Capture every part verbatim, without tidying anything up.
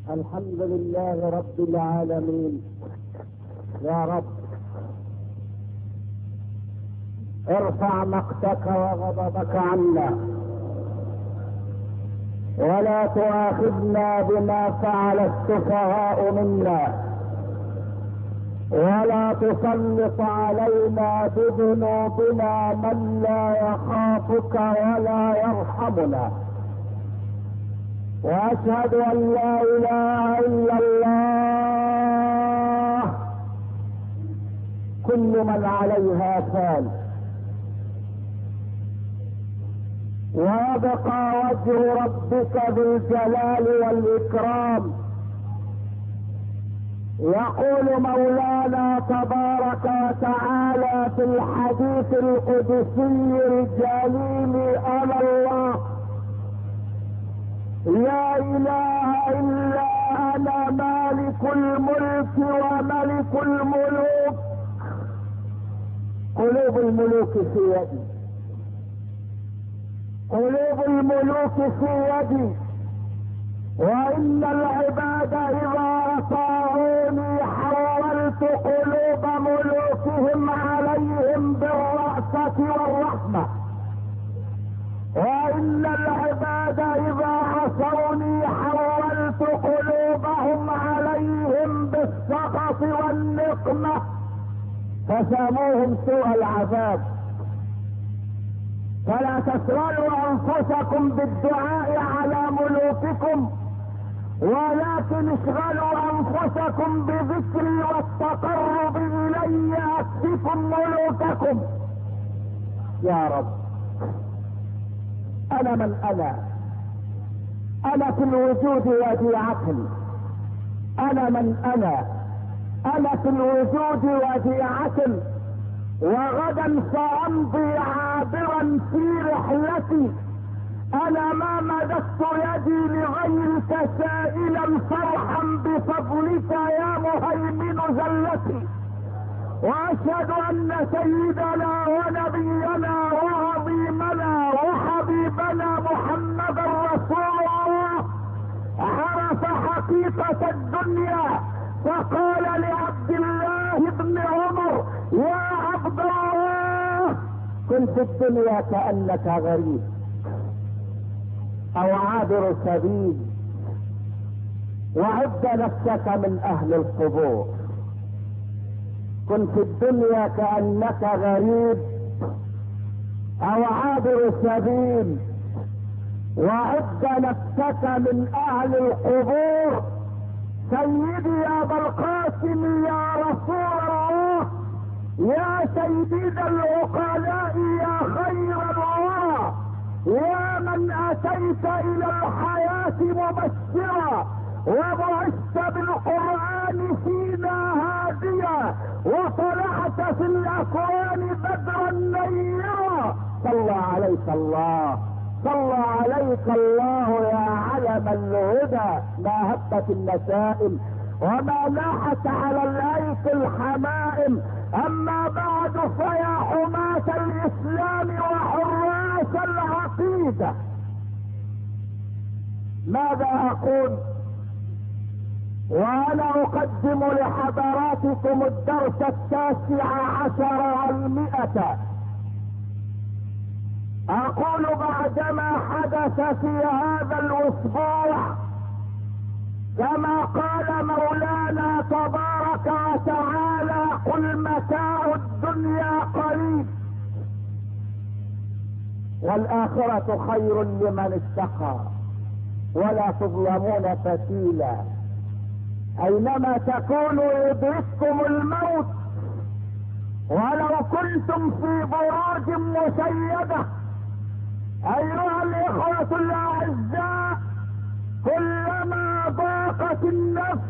الحمد لله رب العالمين. يا رب ارفع مقتك وغضبك عنا، ولا تؤاخذنا بما فعل السفهاء منا، ولا تسلط علينا بذنوبنا من لا يخافك ولا يرحمنا. واشهد ان لا اله الا الله، كل من عليها فان، ويبقى وجه ربك بالجلال والاكرام. يقول مولانا تبارك وتعالى في الحديث القدسي الجليل: انا الله لا اله الا انا مالك الملك وملك الملوك. قلوب الملوك في يدي، قلوب الملوك في يدي، وان العباد اذا اطاعوني حولت قلوب ملوكهم عليهم بالرأفة والرحمة، وان العباد اذا عصوني حولت قلوبهم عليهم بالسخط والنقمة فساموهم سوء العذاب. فلا تشغلوا انفسكم بالدعاء على ملوككم، ولكن اشغلوا انفسكم بذكري والتقرب الي اكفكم ملوككم. يا رب انا من انا انا في الوجود وديعة، انا من انا انا في الوجود وديعة، وغدا سامضي عابرا في رحلتي. انا ما مددت يدي لغيرك سائلا فرحا بفضلك يا مهيمن زلتي. واشهد ان سيدنا ونبينا وعظيمنا وحبيبنا محمدا رسول الله عرف حقيقة الدنيا، فقال لعبد الله بن عمر: يا عبد الله كن في الدنيا كأنك غريب او عابر سبيل، وعد نفسك من اهل القبور. كن في الدنيا كأنك غريب او عابر سبيل، وعد نفسك من اهل القبور. سيدي يا ابا القاسم يا رسول الله، يا سيد العقلاء يا خير الورى، يا من اتيت الى الحياة مبشرا وبعثت بالقرآن فينا هاديا، وطلعت في الاكوان بدرا نيرا. صلى عليك الله، صلى عليك الله يا علم الهدى، ما هبت النسائم وما لاحت على الايك الحمائم. اما بعد فيا حماة الاسلام وحراس العقيدة، ماذا اقول وانا اقدم لحضراتكم الدرس التاسع عشر والمئة؟ اقول بعدما حدث في هذا الاسبوع كما قال مولانا تبارك وتعالى: قل متاع الدنيا قليل والآخرة خير لمن اتقى ولا تظلمون فتيلا. اينما تكونوا يدرككم الموت ولو كنتم في بروج مشيدة. ايها الاخوة الاعزاء، كلما ضاقت النفس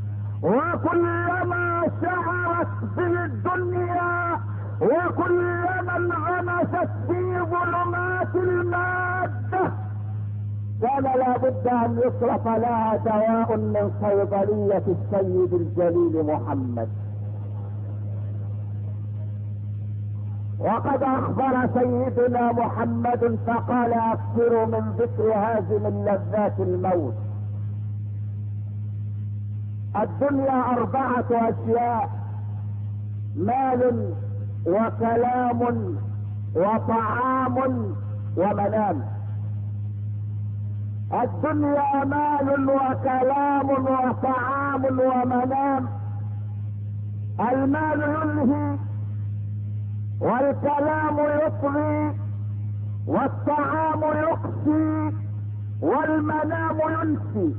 وكلما شعرت بالدنيا وكلما انغمست في ظلمات المادة كان لابد ان يصرف لها دواء من صيدلية السيد الجليل محمد. وقد اخبر سيدنا محمد فقال: اكثروا من ذكر هازم اللذات الموت. الدنيا اربعة اشياء: مال وكلام وطعام ومنام. الدنيا مال وكلام وطعام ومنام. المال يلهي، والكلام يطغي، والطعام يقسي، والمنام ينسي.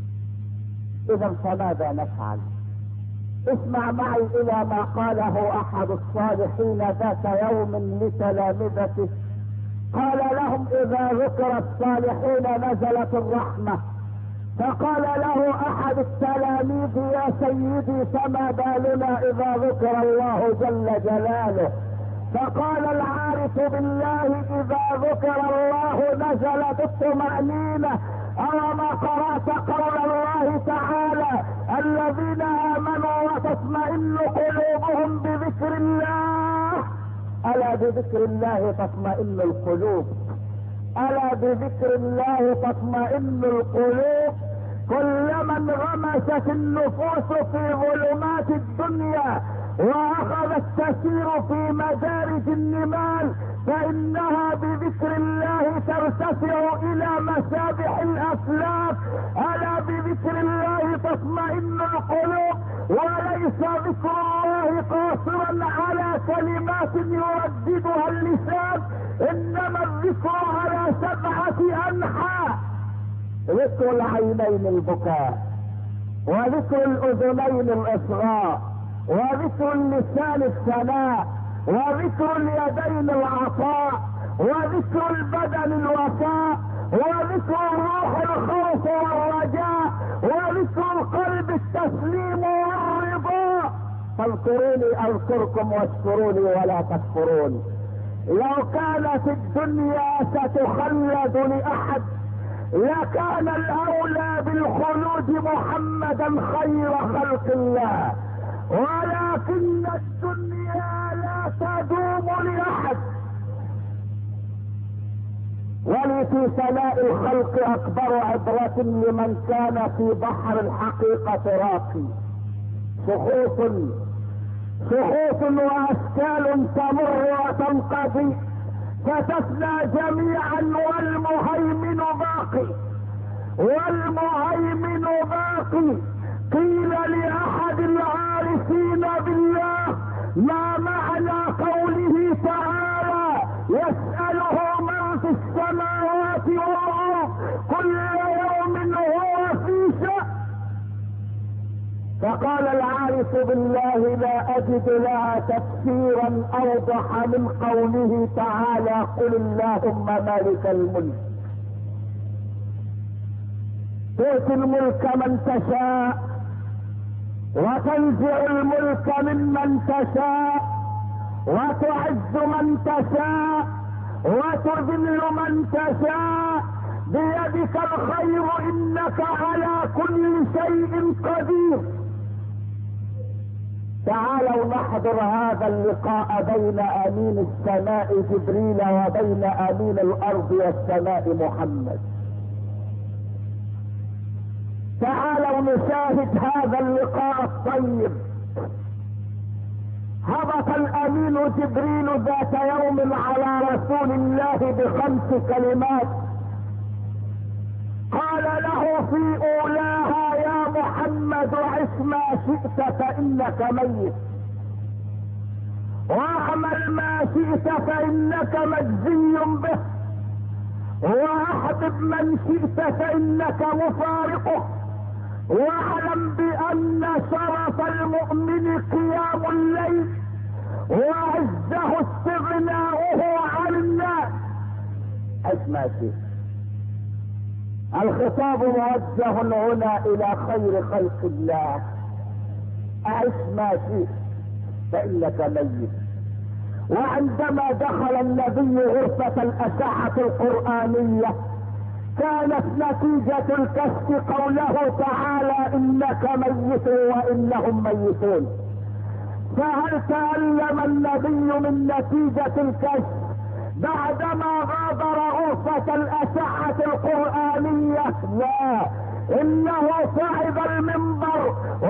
اذا فماذا نفعل؟ اسمع معي الى ما قاله احد الصالحين ذات يوم لتلامذته. قال لهم: اذا ذكر الصالحين نزلت الرحمة. فقال له احد التلاميذ: يا سيدي فما بالنا اذا ذكر الله جل جلاله؟ فقال العارف بالله: اذا ذكر الله نزلت الطمأنينة. أوما قرأت قول الله تعالى: الذين آمنوا وتطمئن قلوبهم بذكر الله؟ ألا بذكر الله تطمئن القلوب، ألا بذكر الله تطمئن القلوب. كلما انغمست النفوس في ظلمات الدنيا واخذت تسير في مدارج النمال فانها بذكر الله ترتفع الى مسابح الافلاك. الا بذكر الله تطمئن القلوب. وليس ذكر الله قاصرا على كلمات يرددها اللسان، انما الذكر على سبعة انحاء: ذكر العينين البكاء، وذكر الاذنين الاصغاء، وذكر اللسان الثناء، وذكر اليدين العطاء، وذكر البدن الوفاء، وذكر الروح الخوف والرجاء، وذكر القلب التسليم والرضا. فاذكروني اذكركم واشكروني ولا تكفرون. لو كانت الدنيا ستخلد لاحد لكان الاولى بالخلود محمدا خير خلق الله، ولكن الدنيا لا تدوم لاحد. ولي في سماء الخلق اكبر عبرة لمن كان في بحر الحقيقة راقي. شخوص شخوص واشكال تمر وتنقضي فتفنى جميعا، والمهيمن باقي، والمهيمن باقي. قيل لاحد العارفين بالله: ما معنى قوله تعالى: يسأله من في السماوات والارض كل يوم هو في شأن؟ فقال العارف بالله: لا اجد لها تفسيرا اوضح من قوله تعالى: قل اللهم مالك الملك تؤتي الملك من تشاء وتنزع الملك ممن تشاء وتعز من تشاء وتذل من تشاء، بيدك الخير انك على كل شيء قدير. تعالوا نحضر هذا اللقاء بين امين السماء جبريل وبين امين الارض والسماء محمد. تعالوا نشاهد هذا اللقاء الطيب. هبط الامين جبريل ذات يوم على رسول الله بخمس كلمات. قال له في اولاها: يا محمد عش ما شئت فانك ميت، واعمل ما شئت فانك مجزي به، واحبب من شئت فانك مفارقه، واعلم بان شرف المؤمن قيام الليل وعزه استغناؤه عن الناس. عش ما شئت. الخطاب موجه هنا الى خير خلق الله: اعش ما شئت فانك ميت. وعندما دخل النبي غرفة الاشعة القرآنية كانت نتيجة الكشف قوله تعالى: انك ميت وانهم ميتون. فهل تألم النبي من نتيجة الكشف بعدما غادر غرفة الاشعة القرآنية؟ لا، انه صعد المنبر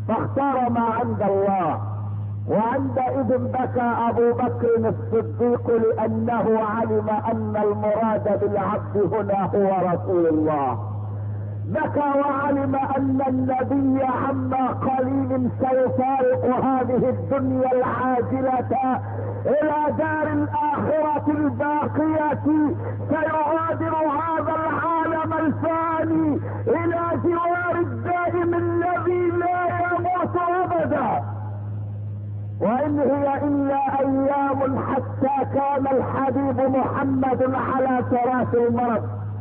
فاختار ما عند الله. وعندئذ بكى ابو بكر الصديق لانه علم ان المراد بالعبد هنا هو رسول الله. بكى وعلم ان النبي عما قليل سيفارق هذه الدنيا العاجلة الى دار الاخرة الباقية، سيغادر هذا العالم الفاني الى جوار الدائم الذي لا يموت ابدا. وان هي الا ايام حتى كان الحبيب محمد على فراش المرض،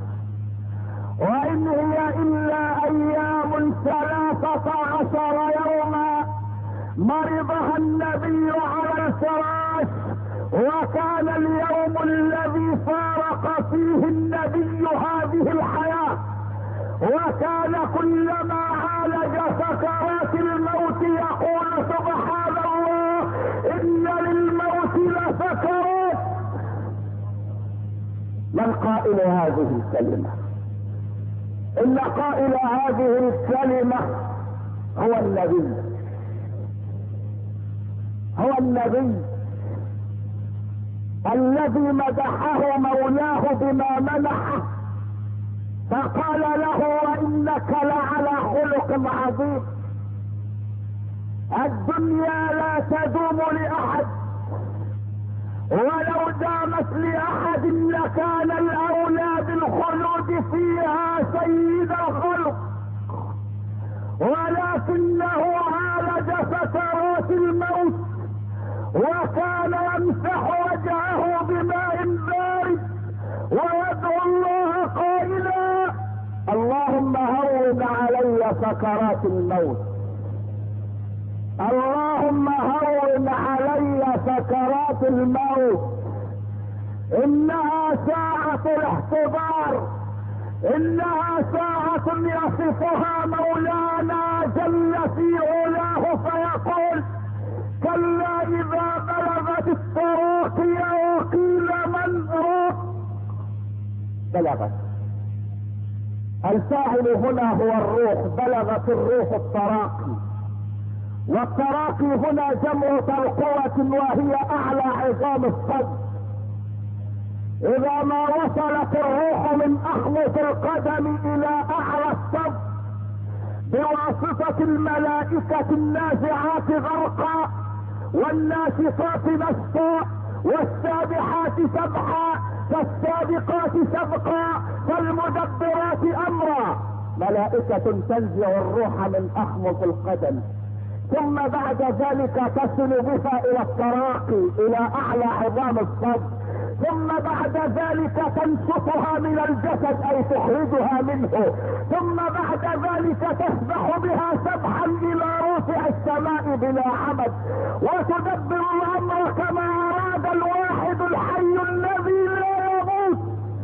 وان هي الا ايام ثلاثة عشر يوما مرضها النبي على الفراش، وكان اليوم الذي فارق فيه النبي هذه الحياة، وكان كلما عالج سكرات الموت يقول سبحان الله ان للموت لسكرات. من قائل هذه الكلمة؟ ان قائل هذه الكلمة هو النبي، هو النبي الذي مدحه مولاه بما منحه، فقال له وانك لعلى خلق عظيم. الدنيا لا تدوم لاحد، ولو دامت لاحد لكان الاولى بالخلود فيها سيد الخلق، ولكنه عالج سكرات الموت وكان يمسح وجهه بماء بارد ويدعو الله قائلا اللهم هون علي سكرات الموت، اللهم هون علي سكرات الموت، انها ساعة الاحتضار، انها ساعة يصفها مولانا جل في علاه فيقول كلا اذا بلغت التراقي وقيل من راق. بلغت، الفاعل هنا هو الروح، بلغت الروح التراقي، والتراقي هنا جمع ترقوة وهي اعلى عظام الصدر. اذا ما وصلت الروح من اخمص القدم الى اعلى الصدر بواسطة الملائكة النازعات غرقا والناشطات نشطا والسابحات سبحا فالسابقات سبقا فالمدبرات امرا، ملائكة تنزع الروح من اخمص القدم، ثم بعد ذلك تصل بها الى التراقي الى اعلى عظام الصدر، ثم بعد ذلك تنشطها من الجسد اي تخرجها منه، ثم بعد ذلك تسبح بها سبحا الى رفع السماء بلا عمد، وتدبر الامر كما اراد الواحد الحي الذي لا يموت.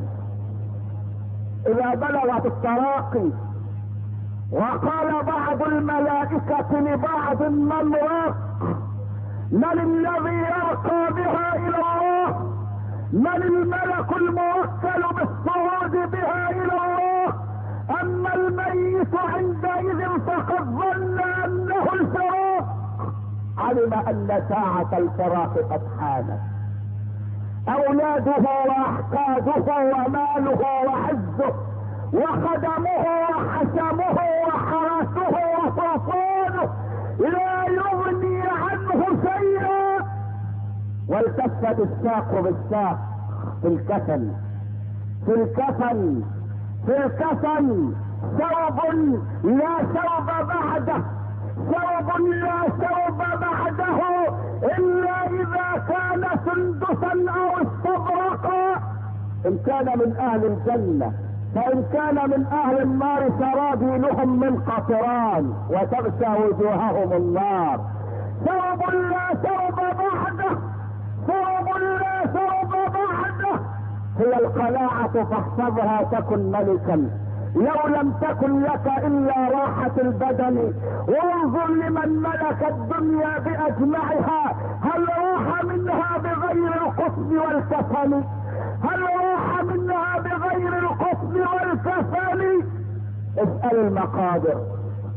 اذا بلغت التراقي وقال بعض الملائكة لبعض من راق، من الذي يرقى بها الى الله؟ من الملك الموكل بالصعود بها الى الله؟ اما الميت عندئذ فقد ظن انه الفراق، علم ان ساعة الفراق قد حانت، اولاده واحفاده وماله وعزه وخدمه وحشمه وحرسه وسلطانه لا يغني عنه شيئا. والتفت الساق بالساق في الكفن، في الكفن في الكفن ثوب لا ثوب بعده، ثوب لا ثوب بعده الا اذا كان سندسا او استبرقا. ان كان من اهل الجنة، فان كان من اهل النار سرابيلهم من قطران وتغشى وجوههم النار. ثوب لا ثوب بعده، ثوب لا ثوب بعده. هي القناعة فاحفظها تكن ملكا، لو لم تكن لك الا راحة البدن. وانظر لمن ملك الدنيا باجمعها، هل راح منها بغير القصد والكفن؟ هل راح منها بغير القصد والكفن؟ اسأل المقادر،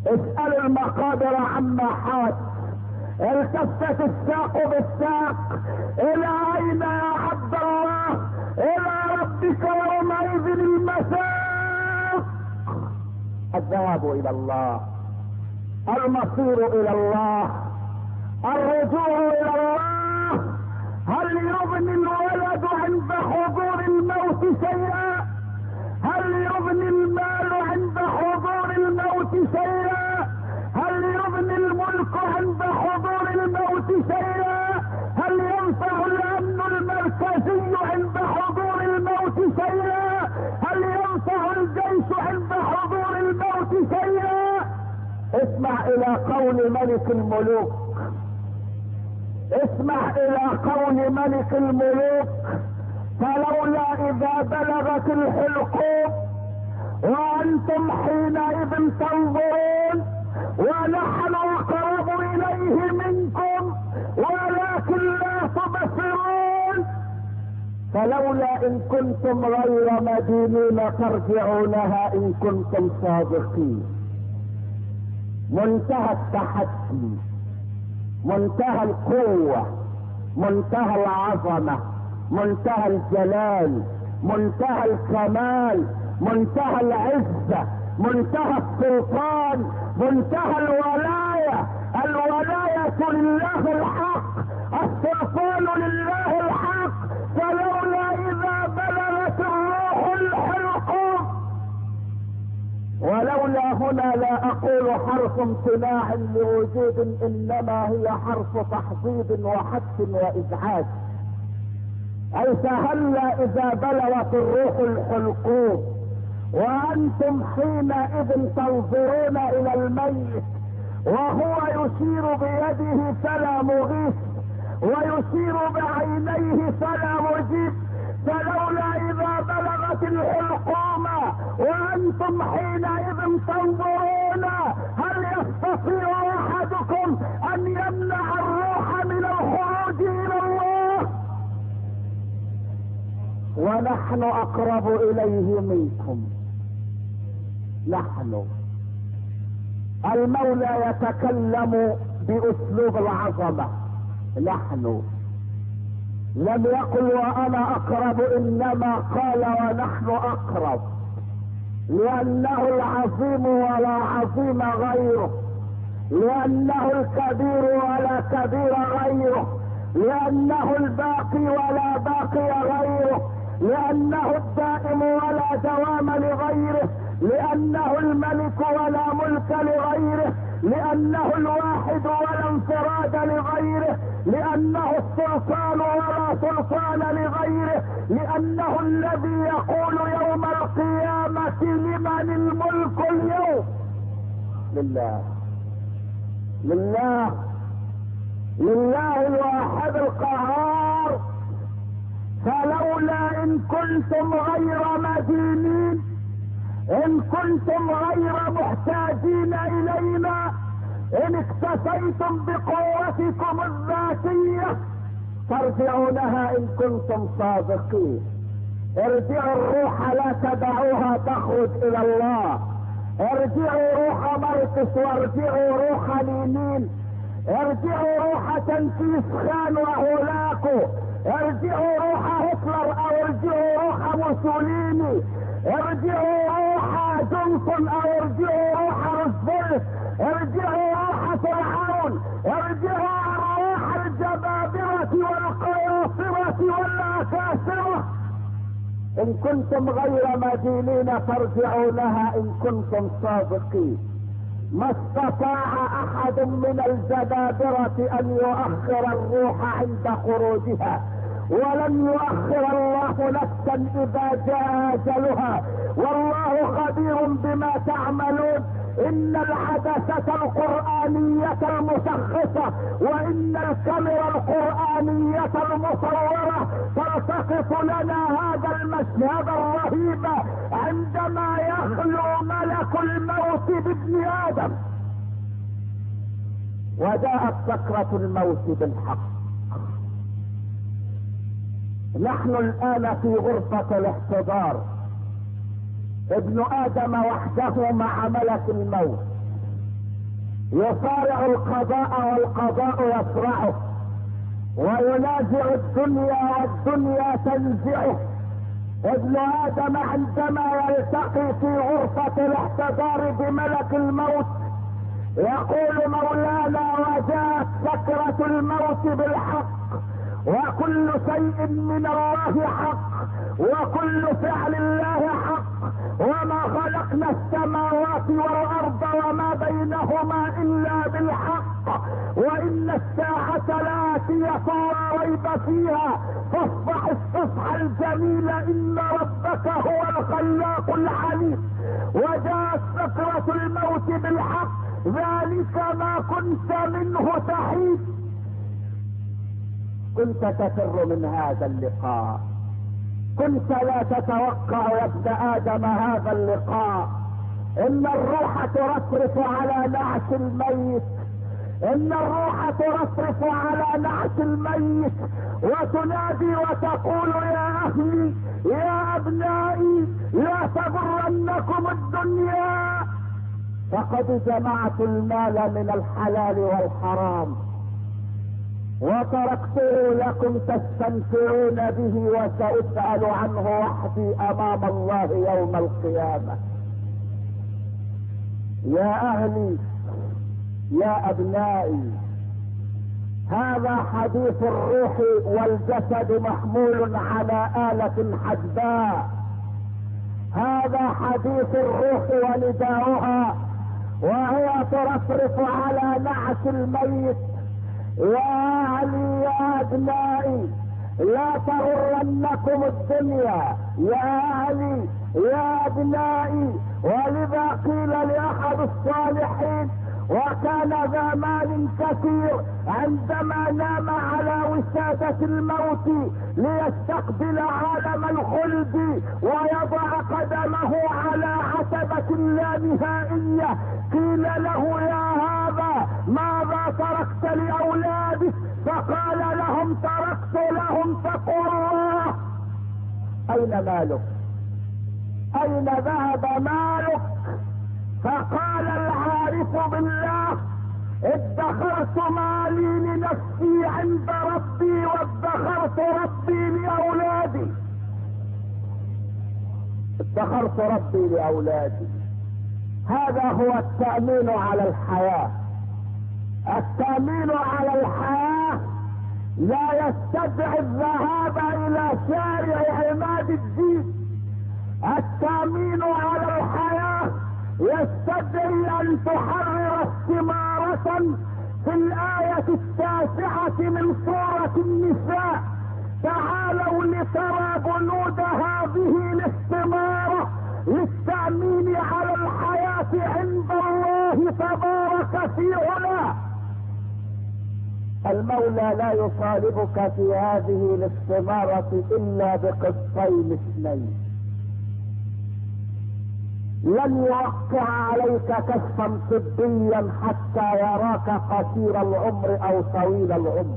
اسألوا المقادر عما حاس. التفت الساق بالساق. الى اين يا عبد الله؟ الى ربك يومئذ المساق. الذهاب الى الله، المصير الى الله، الرجوع الى الله. هل يغني الولد عند حضور الموت شيئا؟ هل يغني المال عند حضور الموت شيئا؟ هل يغني الملك عند حضور الموت شيئا؟ هل ينفع الامن المركزي عند حضور الموت شيئا؟ هل ينفع الجيش عند حضور الموت شيئا؟ اسمع الى قول ملك الملوك، اسمع الى قول ملك الملوك: فلولا اذا بلغت الحلقوم وانتم حينئذ تنظرون ونحن اقرب اليه منكم ولكن لا تبصرون. فلولا ان كنتم غير مدينين ترجعونها ان كنتم صادقين. منتهى التحدي، منتهى القوة، منتهى العظمة، منتهى الجلال، منتهى الكمال، منتهى العزة، منتهى السلطان، منتهى الولاية. الولاية لله الحق، السلطان لله الحق. فلولا اذا بلغت الروح الحلقوم. ولولا هنا لا اقول حرف امتناع لوجود، انما هي حرف تحضيض وحث وازعاج. اي فهلا اذا بلغت الروح الحلقوم وانتم حينئذ تنظرون الى الميت وهو يشير بيده فلا مغيث ويشير بعينيه فلا مجيب. فلولا اذا بلغت الحلقوم وانتم حينئذ تنظرون هل يستطيع احدكم ان يمنع الروح من الخروج الى الله؟ ونحن اقرب اليه منكم. نحن. المولى يتكلم باسلوب العظمة. نحن لم يقل وانا اقرب، انما قال ونحن اقرب، لانه العظيم ولا عظيم غيره، لانه الكبير ولا كبير غيره، لانه الباقي ولا باقي غيره، لانه الدائم ولا دوام لغيره، لانه الملك ولا ملك لغيره، لانه الواحد ولا انفراد لغيره، لانه السلطان ولا سلطان لغيره، لانه الذي يقول يوم القيامة لمن الملك اليوم؟ لله. لله. لله الواحد القهار. فلولا ان كنتم غير مدينين، ان كنتم غير محتاجين الينا، ان اكتفيتم بقوتكم الذاتية ترجعونها ان كنتم صادقين. ارجعوا الروح، لا تدعوها تخرج الى الله. ارجعوا روح مرقس وارجعوا روح لينين. ارجعوا روح تنفيذ خان وهولاكو. ارجعوا روح هتلر او ارجعوا روح موسوليني. ارجعوا روح جونسون او ارجعوا روح روزفلت. ارجعوا روح فرعون. ارجعوا روح الجبابرة والقياصرة والاكاسرة. ان كنتم غير مدينين ترجعونها ان كنتم صادقين. ما استطاع احد من الجبابرة ان يؤخر الروح عند خروجها، ولن يؤخر الله نفسا اذا جاء اجلها، والله خبير بما تعملون. ان العدسة القرآنية المشخصة وان الكاميرا القرآنية المصورة تلتقط لنا هذا المشهد الرهيب عندما يخلو ملك الموت بابن ادم وجاءت سكرة الموت بالحق. نحن الان في غرفة الاحتضار، ابن ادم وحده مع ملك الموت. يصارع القضاء والقضاء يصرعه، وينازع الدنيا والدنيا تنزعه. ابن ادم عندما يلتقي في غرفة الاحتضار بملك الموت يقول مولانا وجاءت سكرة الموت بالحق، وكل شيء من الله حق، وكل فعل الله حق، وما خلقنا السماوات والارض وما بينهما الا بالحق، وان الساعة لاتية لا ريب فيها، فاصفح الصفح الجميل ان ربك هو الخلاق العليم. وجاءت سكرة الموت بالحق، ذلك ما كنت منه تحيد. كنت تفر من هذا اللقاء، كنت لا تتوقع يا ابن ادم هذا اللقاء. ان الروح ترفرف على نعش الميت، ان الروح ترفرف على نعش الميت وتنادي وتقول يا اهلي يا ابنائي لا تغرنكم الدنيا، فقد جمعت المال من الحلال والحرام وتركته لكم تستمتعون به، وسأسأل عنه وحدي امام الله يوم القيامة. يا اهلي يا ابنائي، هذا حديث الروح والجسد محمول على آلة حدباء. هذا حديث الروح ونداؤها وهي ترفرف على نعش الميت. يا اهلي يا ابنائي لا تغرنكم الدنيا، يا اهلي يا ابنائي. ولذا قيل لاحد الصالحين وكان ذا مال كثير عندما نام على وسادة الموت ليستقبل عالم الخلد ويضع قدمه على عتبة لا نهائية، قيل له يا هذا ماذا تركت لأولادك؟ فقال لهم تركت لهم تقوى الله. اين مالك؟ اين ذهب مالك؟ فقال العارف بالله ادخرت مالي لنفسي عند ربي وادخرت ربي لأولادي. ادخرت ربي لأولادي، هذا هو التأمين على الحياة. التأمين على الحياة لا يستدعي الذهاب الى شارع عماد الدين. التأمين على الحياة يستدعي ان تحرر استمارة في الآية التاسعة من سورة النساء. تعالوا لترى بنود هذه الاستمارة للتأمين على الحياة عند الله تبارك في علاه. المولى لا يطالبك في هذه الاستمارة الا بقسطين اثنين. لن يوقع عليك كشفا طبيا حتى يراك قصير العمر او طويل العمر.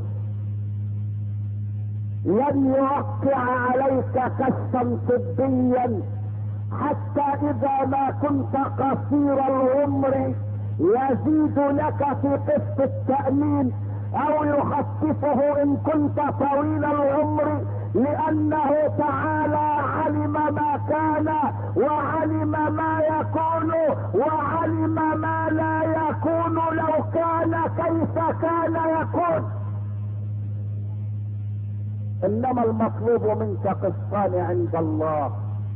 لن يوقع عليك كشفا طبيا حتى اذا ما كنت قصير العمر يزيد لك في قسط التأمين او يخففه ان كنت طويل العمر، لانه تعالى علم ما كان وعلم ما يكون وعلم ما لا يكون لو كان كيف كان يكون. انما المطلوب منك قسطان عند الله.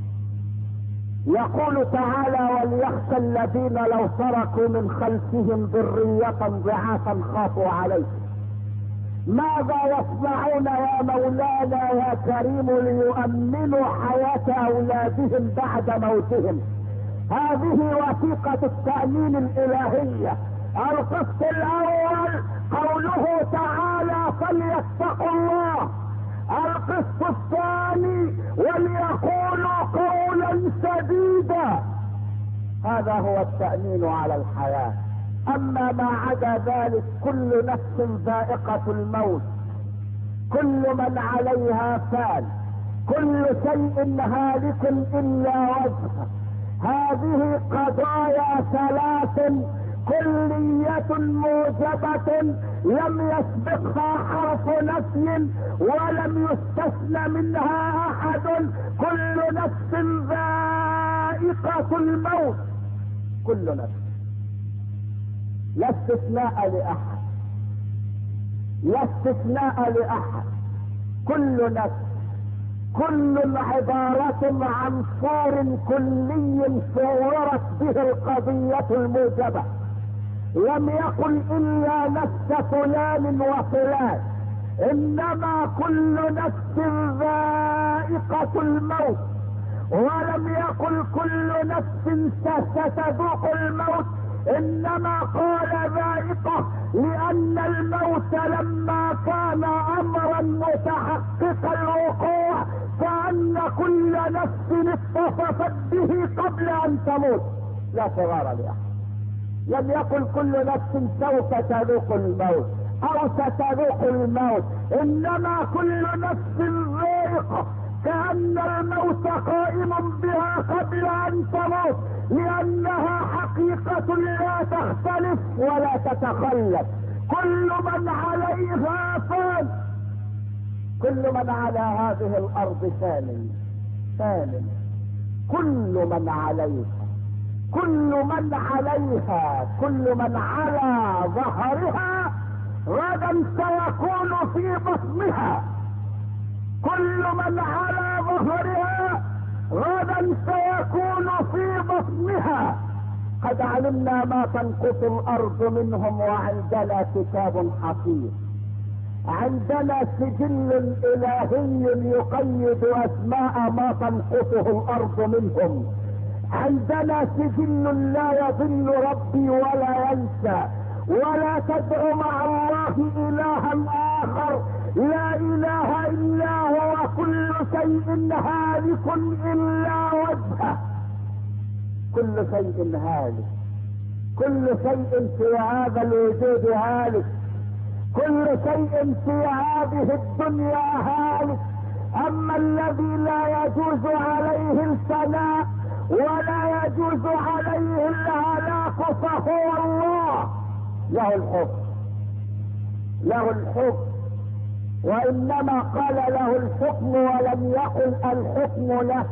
يقول تعالى وليخشى الذين لو تركوا من خلفهم ذرية ضعافا خافوا عليه. ماذا يصنعون يا مولانا يا كريم ليؤمنوا حياة اولادهم بعد موتهم؟ هذه وثيقة التأمين الالهية. القسط الاول قوله تعالى فليتقوا الله. القسط الثاني وليقولوا قولا سديدا. هذا هو التأمين على الحياة. اما ما عدا ذلك كل نفس ذائقة الموت، كل من عليها فان، كل شيء هالك الا وجهه. هذه قضايا ثلاث كلية موجبة لم يسبقها حرف نفي ولم يستثنى منها احد. كل نفس ذائقة الموت، كل نفس، لا استثناء لاحد، لا استثناء لاحد، كل نفس. كل عبارة عن صور كلي صورت به القضية الموجبة. لم يقل الا نفس فلان وفلان، انما كل نفس ذائقة الموت. ولم يقل كل نفس ستذوق الموت، انما قال ذائقة لان الموت لما كان امرا متحقق الوقوع كأن كل نفس اتصفت به قبل ان تموت، لا صغار لأحد. لم يقل كل نفس سوف تذوق الموت او ستذوق الموت، انما كل نفس ذائقة كأن الموت قائم بها قبل ان تموت، لانها حقيقة لا تختلف ولا تتخلف. كل من عليها فان، كل من على هذه الارض فان فان، كل من عليها، كل من عليها، كل من على ظهرها غدا سيكون في بطنها. كل من على ظهرها غدا سيكون في بطنها. قد علمنا ما تنقص الارض منهم وعندنا كتاب حفيظ. عندنا سجل الهي يقيد اسماء ما تنقصه الارض منهم. عندنا سجل لا يضل ربي ولا ينسى. ولا تدع مع الله الها اخر، لا اله الا هو، كل شيء هالك الا وجهه. كل شيء هالك، كل شيء في هذا الوجود هالك، كل شيء في هذه الدنيا هالك. اما الذي لا يجوز عليه الفناء ولا يجوز عليه الهلاك فهو الله. له الحكم، له الحكم، وانما قال له الحكم ولم يقل الحكم له،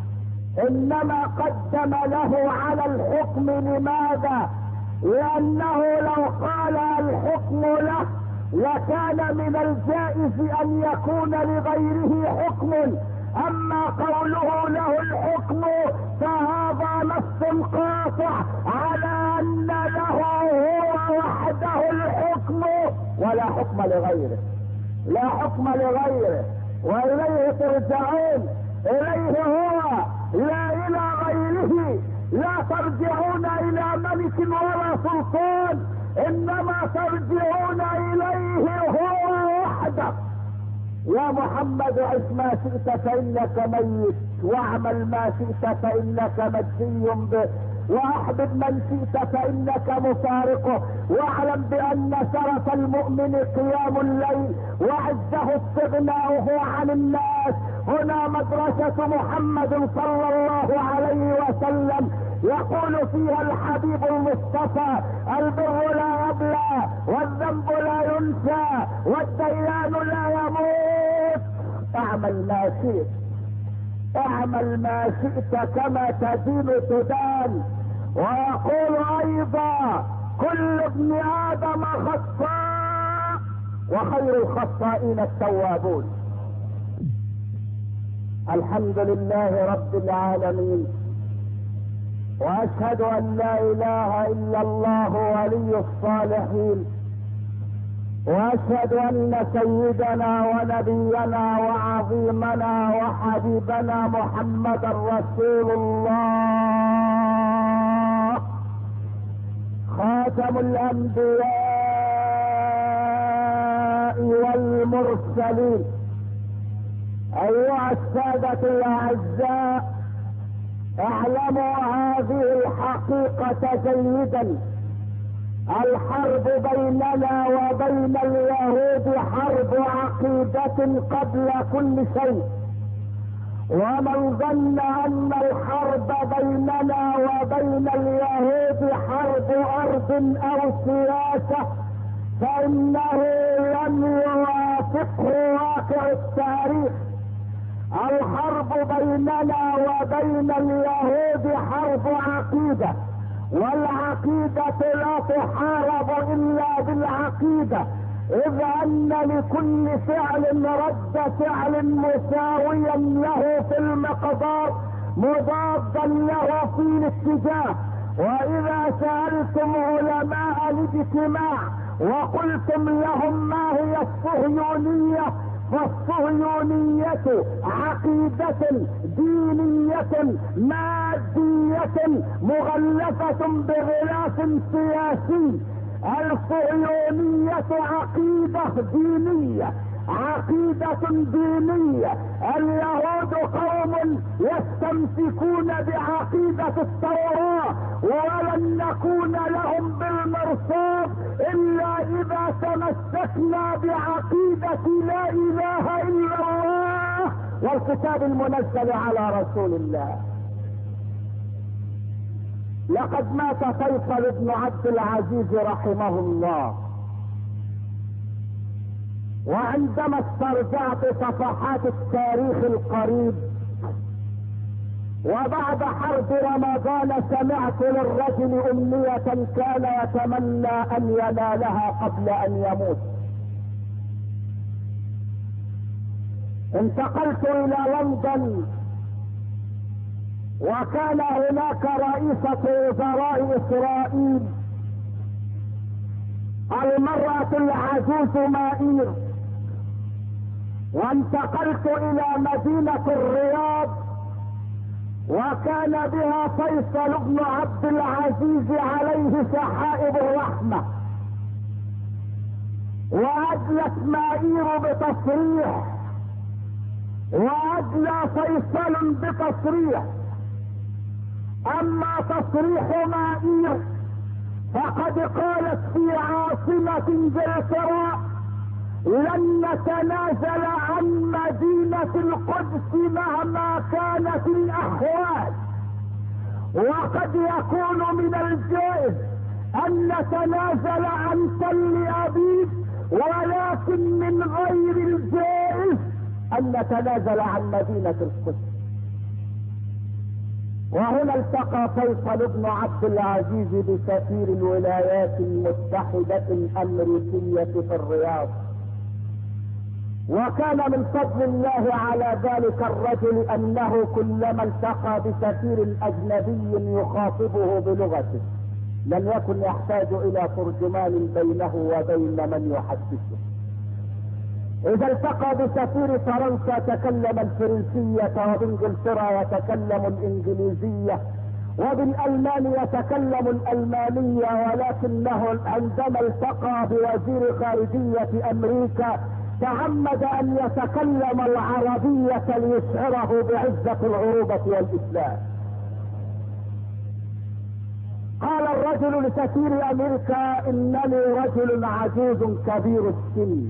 انما قدم له على الحكم. لماذا؟ لانه لو قال الحكم له لكان من الجائز ان يكون لغيره حكم. اما قوله له الحكم فهذا نص قاطع على ان له هو وحده الحكم ولا حكم لغيره، لا حكم لغيره. واليه ترجعون، اليه هو لا الى غيره. لا ترجعون الى ملك ولا سلطان، انما ترجعون اليه هو وحده. يا محمد عش ما شئت فانك ميت، واعمل ما شئت فانك مجزي به، واحبب من شئت فانك مفارقه، واعلم بان شرف المؤمن قيام الليل وعزه استغناؤه عن الناس. هنا مدرسة محمد صلى الله عليه وسلم يقول فيها الحبيب المصطفى: البر لا يبلى، والذنب لا ينسى، والديان لا يموت. اعمل ما شئت، اعمل ما شئت كما تدين تدان. ويقول ايضا: كل ابن ادم خطاء وخير الخطائين التوابون. الحمد لله رب العالمين، واشهد ان لا اله الا الله ولي الصالحين، واشهد ان سيدنا ونبينا وعظيمنا وحبيبنا محمدا رسول الله، خاتم الانبياء والمرسلين. ايها السادة الاعزاء، اعلموا هذه الحقيقة جيدا: الحرب بيننا وبين اليهود حرب عقيدة قبل كل شيء، ومن ظن ان الحرب بيننا وبين اليهود حرب ارض او سياسة فانه لم يوافقه واقع التاريخ. الحرب بيننا وبين اليهود حرب عقيدة، والعقيدة لا تحارب الا بالعقيدة، اذ ان لكل فعل رد فعل مساويا له في المقدار مضادا له في الاتجاه. واذا سألتم علماء الاجتماع وقلتم لهم ما هي الصهيونية، فالصهيونية عقيدة دينية مادية مغلفة بغلاف سياسي. الصهيونية عقيدة دينية، عقيدة دينية. اليهود قوم يستمسكون بعقيدة التوراة، ولن نكون لهم بالمرصاد الا اذا تمسكنا بعقيدة لا اله الا الله والكتاب المنزل على رسول الله. لقد مات فيصل بن عبد العزيز رحمه الله، وعندما استرجعت صفحات التاريخ القريب وبعد حرب رمضان سمعت للرجل امنية كان يتمنى ان ينالها قبل ان يموت. انتقلت الى لندن، وكان هناك رئيسة وزراء اسرائيل المرأة العجوز مائير، وانتقلت الى مدينة الرياض وكان بها فيصل بن عبد العزيز عليه سحائب الرحمة، وادلت مائير بتصريح وادلى فيصل بتصريح. اما تصريح مائير فقد قالت في عاصمة انجلترا لن نتنازل عن مدينة القدس مهما كانت الاحوال، وقد يكون من الجائز ان نتنازل عن تل ابيب، ولكن من غير الجائز ان نتنازل عن مدينة القدس. وهنا التقى فيصل بن عبد العزيز بسفير الولايات المتحدة الامريكية في الرياض، وكان من فضل الله على ذلك الرجل انه كلما التقى بسفير اجنبي يخاطبه بلغته لم يكن يحتاج الى ترجمان بينه وبين من يحدثه. اذا التقى بسفير فرنسا تكلم الفرنسية، وبانجلترا يتكلم الانجليزية، وبالالمان يتكلم الالمانية، ولكنه عندما التقى بوزير خارجية امريكا تعمد ان يتكلم العربية ليشعره بعزة العروبة والاسلام. قال الرجل لسفير امريكا انني رجل عجوز كبير السن،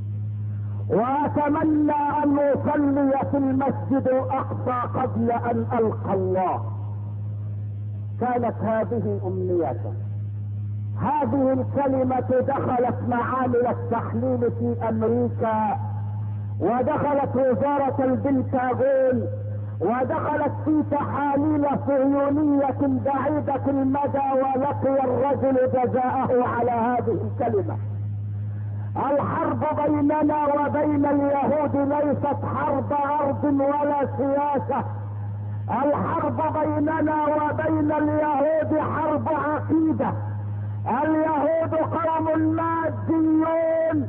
واتمنى ان اصلي في المسجد الاقصى قبل ان القى الله. كانت هذه امنيته. هذه الكلمة دخلت معامل التحليل في امريكا، ودخلت وزارة البنتاغون، ودخلت في تحاليل صهيونية بعيدة المدى، ولقي الرجل جزاءه على هذه الكلمة. الحرب بيننا وبين اليهود ليست حرب ارض ولا سياسة، الحرب بيننا وبين اليهود حرب عقيدة. اليهود قوم ماديون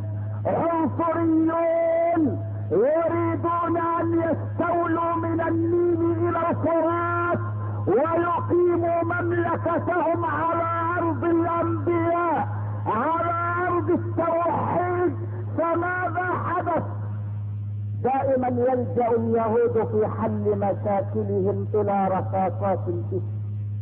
عنصريون يريدون ان يستولوا من النيل الى الفرات ويقيموا مملكتهم على ارض الانبياء، على ارض التوحيد. فماذا حدث؟ دائما يلجأ اليهود في حل مشاكلهم الى رصاصات الاسم.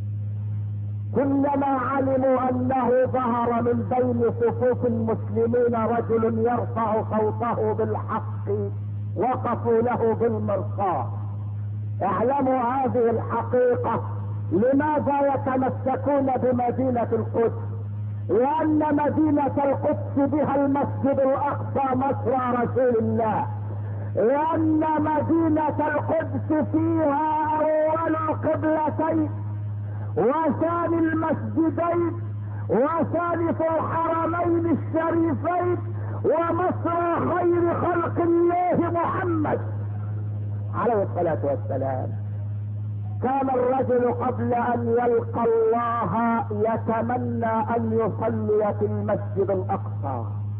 كلما علموا انه ظهر من بين صفوف المسلمين رجل يرفع صوته بالحق وقفوا له بالمرصاد. اعلموا هذه الحقيقة. لماذا يتمسكون بمدينة القدس؟ لأن مدينة القدس بها المسجد الأقصى مصرع رسول الله، لأن مدينة القدس فيها أول القبلتين وثاني المسجدين وثالث الحرمين الشريفين ومصرع خير خلق الله محمد عليه الصلاة والسلام. كان الرجل قبل ان يلقى الله يتمنى ان يصلي في المسجد الاقصى،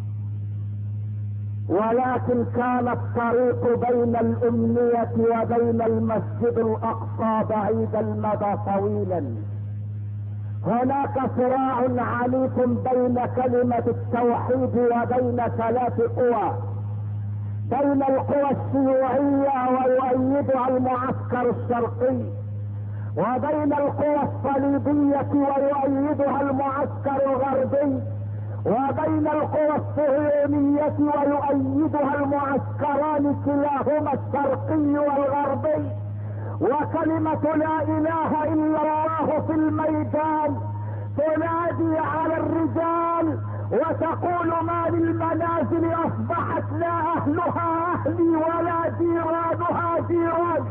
ولكن كان الطريق بين الامنية وبين المسجد الاقصى بعيد المدى طويلا. هناك صراع عنيف بين كلمة التوحيد وبين ثلاث قوى، بين القوى الشيوعية ويؤيدها المعسكر الشرقي، وبين القوى الصليبية ويؤيدها المعسكر الغربي، وبين القوى الصهيونية ويؤيدها المعسكران كلاهما الشرقي والغربي. وكلمة لا اله الا الله في الميدان تنادي على الرجال وتقول ما للمنازل اصبحت لا اهلها اهلي ولا جيرانها جيراني.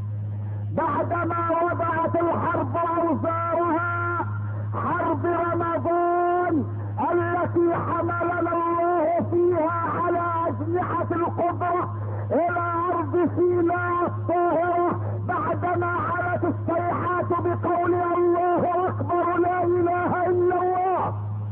بعدما وضعت الحرب اوزارها، حرب رمضان التي حملنا الله فيها على اجنحة القدرة الى ارض سيناء الطاهرة، بعدما علت الصيحات بقول الله اكبر لا اله الا الله،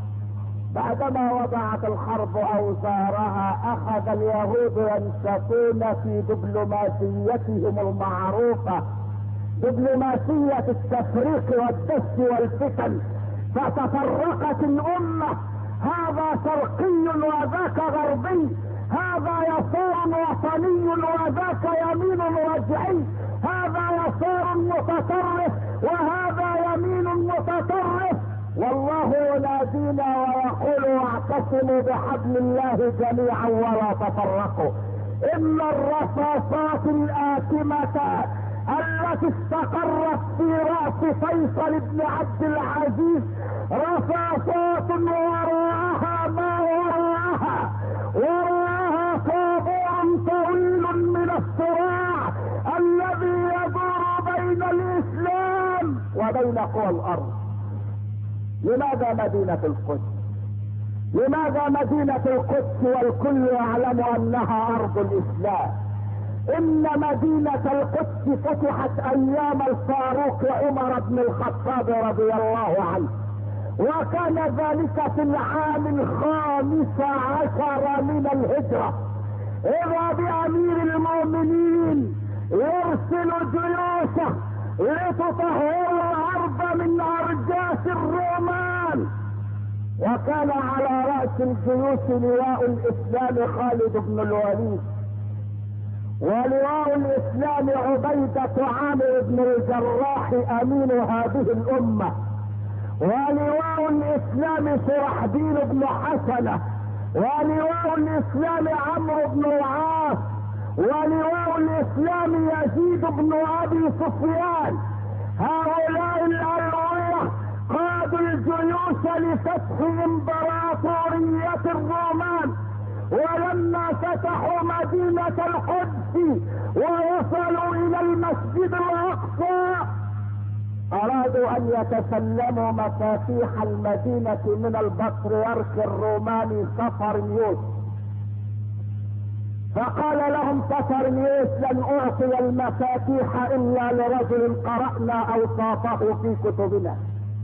بعدما وضعت الحرب اوزارها اخذ اليهود ينشطون في دبلوماسيتهم المعروفة، دبلوماسية التفريق والدس والفتن، فتفرقت الامة، هذا شرقي وذاك غربي، هذا يسار وطني وذاك يمين رجعي، هذا يسار متطرف وهذا يمين متطرف. والله ينادينا ويقول واعتصموا بحبل الله جميعا ولا تفرقوا. ان الرصاصات الآثمة التي استقرت في رأس فيصل بن عبد العزيز رصاصات وراءها ما وراءها، وراءها طابور طويل من الصراع الذي يدور بين الاسلام وبين قوى الارض. لماذا مدينة القدس؟ لماذا مدينة القدس والكل يعلم انها ارض الاسلام؟ ان مدينة القدس فتحت ايام الفاروق عمر بن الخطاب رضي الله عنه، وكان ذلك في العام الخامس عشر من الهجرة، اذا بامير المؤمنين يرسل جيوشه لتطهر الارض من ارجاس الرومان، وكان على رأس الجيوش لواء الاسلام خالد بن الوليد، ولواء الاسلام عبيدة عامر بن الجراح امين هذه الامة، ولواء الاسلام شرحبيل بن حسنة، ولواء الاسلام عمرو بن العاص، ولواء الاسلام يزيد بن ابي سفيان. هؤلاء الألوية قادوا الجيوش لفتح امبراطورية الرومان، ولما فتحوا مدينة القدس ووصلوا الى المسجد الاقصى ارادوا ان يتسلموا مفاتيح المدينة من البطريرك الروماني سفرنيوس، فقال لهم سفرنيوس لن اعطي المفاتيح الا لرجل قرأنا اوصافه في كتبنا.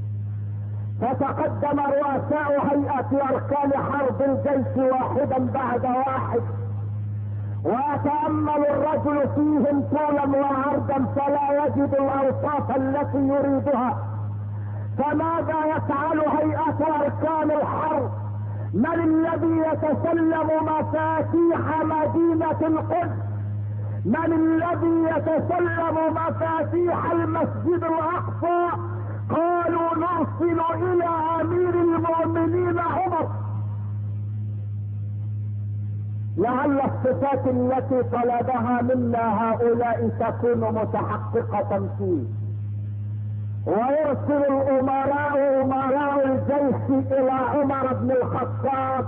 فتقدم رؤساء هيئة اركان حرب الجيش واحدا بعد واحد، ويتأمل الرجل فيهم طولا وعرضا فلا يجد الاوصاف التي يريدها. فماذا يفعل هيئة اركان الحرب؟ من الذي يتسلم مفاتيح مدينة القدس؟ من الذي يتسلم مفاتيح المسجد الاقصى؟ قالوا نرسل الى امير المؤمنين عمر. لعل الصفات التي طلبها منا هؤلاء تكون متحققة فيه. ويرسل الامراء امراء الجيش الى عمر بن الخطاب،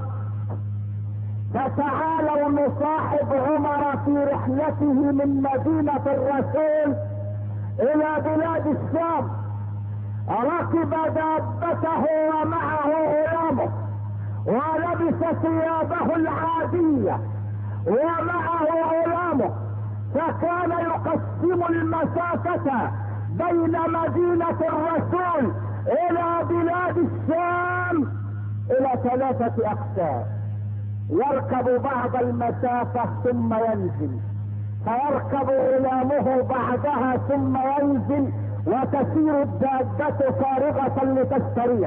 فتعالوا نصاحب عمر في رحلته من مدينة الرسول الى بلاد الشام. ركب دابته ومعه غلامه، ولبس ثيابه العادية ومعه غلامه، فكان يقسم المسافة بين مدينة الرسول الى بلاد الشام الى ثلاثة اقسام. يركب بعض المسافة ثم ينزل، فيركب غلامه بعدها ثم ينزل، وتسير الدابة فارغة لتستريح.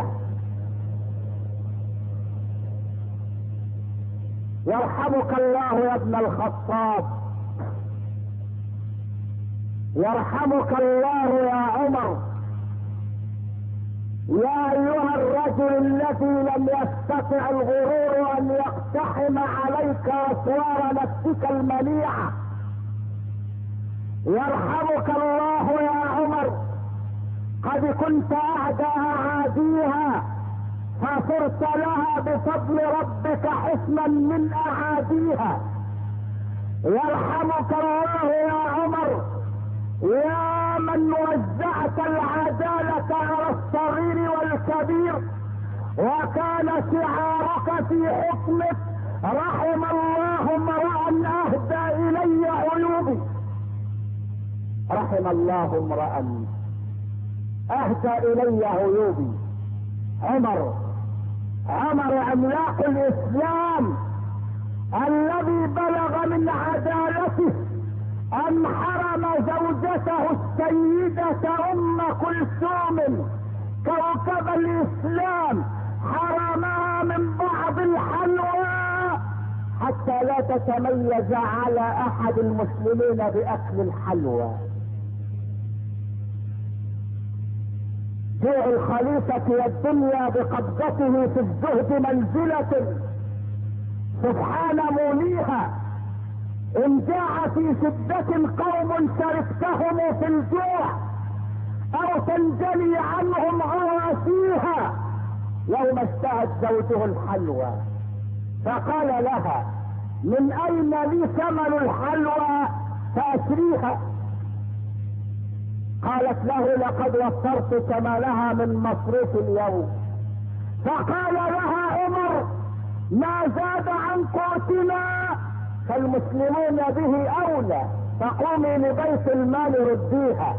يرحمك الله يا ابن الخطاب، يرحمك الله يا عمر، يا ايها الرجل الذي لم يستطع الغرور ان يقتحم عليك اسوار نفسك المنيعة. يرحمك الله يا عمر، قد كنت اعدى اعاديها فصرت لها بفضل ربك حسنا من اعاديها. يرحمك الله يا عمر، يا من وزعت العدالة على الصغير والكبير، وكان شعارك في حكمك رحم الله امرأ اهدى الي عيوبي. رحم الله امرأ اهدى الي عيوبي. عمر عمر عملاق الاسلام الذي بلغ من عدالته ان حرم زوجته السيدة ام كلثوم كوكب الاسلام، حرمها من بعض الحلوى حتى لا تتميز على احد المسلمين باكل الحلوى. جوع الخليفة والدنيا بقبضته في الزهد منزلة سبحان موليها. ان جاع في شدة قوم شركتهم في الجوع او تنجلي عنهم غواسيها. يوم اشتهت زوجه الحلوى فقال لها من اين لي ثمن الحلوى فاشريها؟ قالت له لقد وفرت ثمنها من مصروف اليوم. فقال لها عمر ما زاد عن قوتنا فالمسلمون به اولى، فقومي لبيت المال رديها،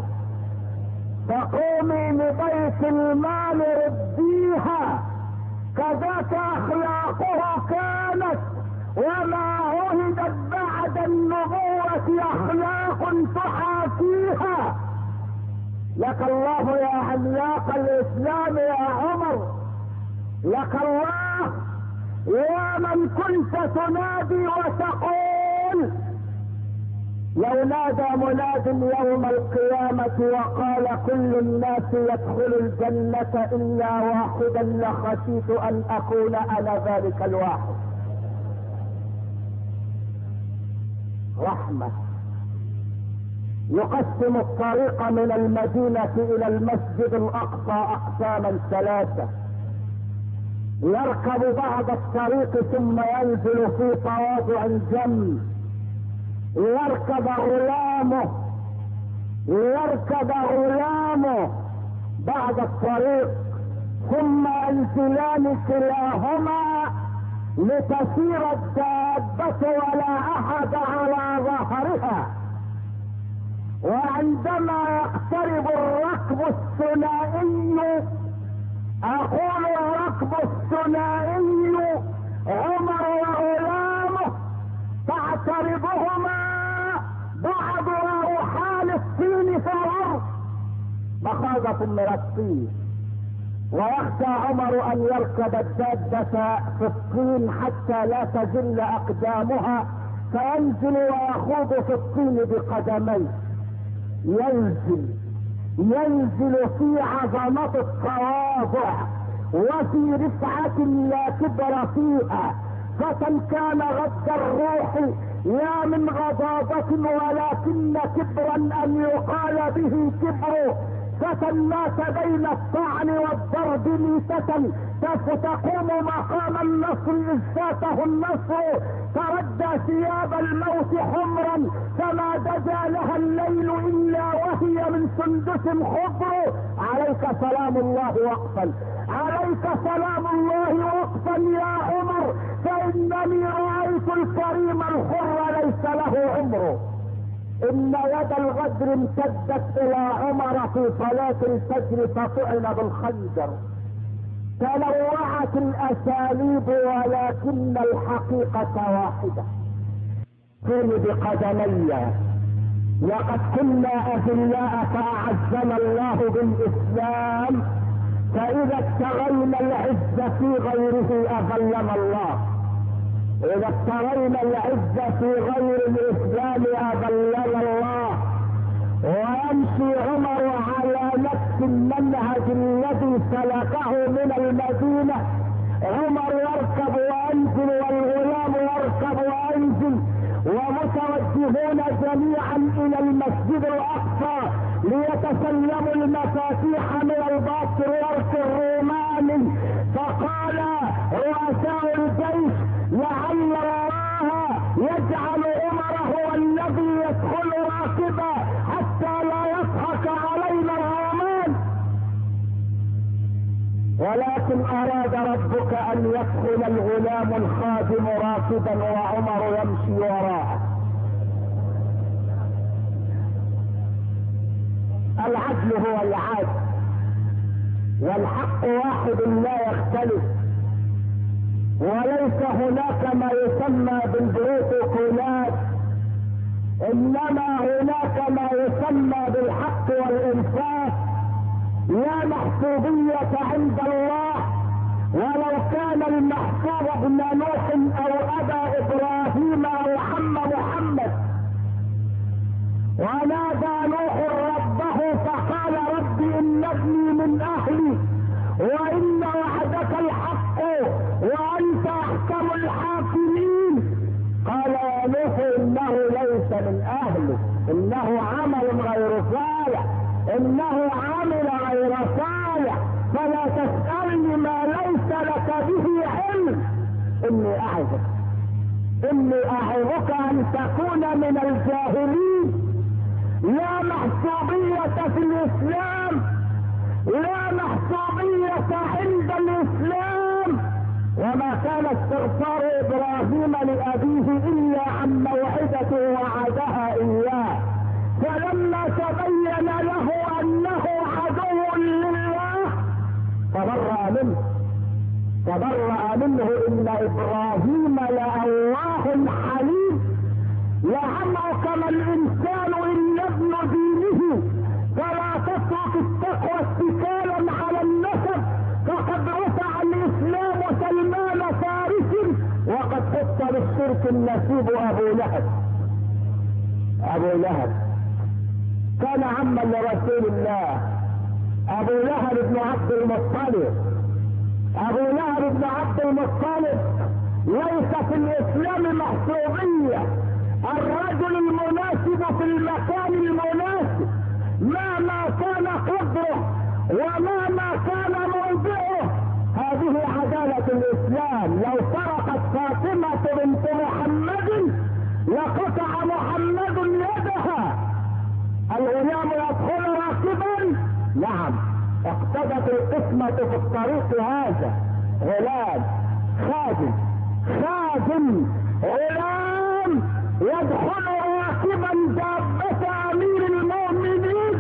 فقومي لبيت المال رديها. كذاك اخلاقه كانت، وما عهدت بعد النبوة اخلاق تحاكيها. لك الله يا عملاق الاسلام يا عمر، لك الله يا من كنت تنادي وتقول لو نادى مناد يوم القيامة وقال كل الناس يدخل الجنة الا واحدا لخشيت ان اكون انا ذلك الواحد. رحمة. يقسم الطريق من المدينة الى المسجد الاقصى اقساما ثلاثة. يركب بعض الطريق ثم ينزل في تواضع جم. يركب غلامه يركب غلامه بعد الطريق ثم ينزلان كلاهما لتسير الدابة ولا احد على ظهرها. وعندما يقترب الركب الثنائي، اقول الركب الثنائي عمر وغلامه، تعترضهما بعض روحان الطين في الارض مخاضة من الطين، ويخشى عمر ان يركب الدابة في الطين حتى لا تزل اقدامها فينزل ويخوض في الطين بقدميه. ينزل ينزل في عظمة التواضع وفي رفعة لا كبر فيها، فتى كان غد الروح يا من غضاضة ولكن كبرا ان يقال به كبر، فتى مات بين الطعن والضرب ميتة فتقوم مقام النصر اذ فاته النصر، تردى ثياب الموت حمرا فما دجا لها الليل الا وهي من سندس خضر. عليك سلام الله وقفا، عليك سلام الله وقفا يا عمر، فانني رايت الكريم الحر ليس له عمر. ان يد الغدر امتدت الى عمر في صلاة الفجر فطعن بالخنجر، تنوعت الاساليب ولكن الحقيقة واحدة. قل بقدمي لقد كنا اذلاء فاعزنا الله بالاسلام، فاذا ابتغينا العز في غيره اذلنا الله، اذا ابتغينا العز في غير الاسلام اذلنا الله. ويمشي عمر على نفس المنهج الذي سلكه من المدينة، عمر يركب وينزل والغلام يركب وينزل، ومتوجهون جميعا الى المسجد الاقصى ليتسلموا المفاتيح من البطريرك الروماني. فقال رؤساء الجيش لعل الله يجعل عمر هو الذي يدخل راكبا حتى لا يضحك علينا الرومان، ولكن اراد ربك ان يدخل الغلام الخادم راكبا وعمر يمشي وراءه. العدل هو العدل، والحق واحد لا يختلف، وليس هناك ما يسمى بالبروتوكولات، انما هناك ما يسمى بالحق والانصاف. لا محسوبية عند الله، ولو كان المحسوب ابن نوح او ابا ابراهيم او عم محمد. ونادى نوح ربه فقال رب ان ابني من اهلي وان وعدك الحق وانت احكم الحاكمين. قال يا نوح انه ليس من اهله، انه عمل غير صالح، انه عمل غير صالح، فلا تسألني ما ليس لك به علم. اني اعظك اني اعظك ان تكون من الجاهلين. لا محسوبية في الاسلام، لا محسوبية عند الاسلام. وما كان استغفار ابراهيم لابيه الا عن موعدة وعدها اياه، فلما تبين له انه عدو لله تبرأ منه تبرأ منه ان ابراهيم لأواه حليم. لعمرك ما الانسان الا ابن دينه، فلا تترك التقوى اتكالا على النسب، فقد رفع الاسلام سلمان فارس وقد حط للشرك النسيب. ابو لهب ابو لهب كان عما لرسول الله، ابو لهب بن عبد المطلب. ابو لهب بن عبد المطلب ليس في الاسلام محسوبية، الرجل المناسب في المكان المناسب مهما كان قدره ومهما كان موضعه. هذه عدالة الاسلام. لو سرقت فاطمة بنت محمد لقطع محمد يدها. الغلام يدخل راكبا، نعم، اقتضت القسمة في الطريق. هذا غلام خادم خادم غلام يدخل راكبا دابة امير المؤمنين.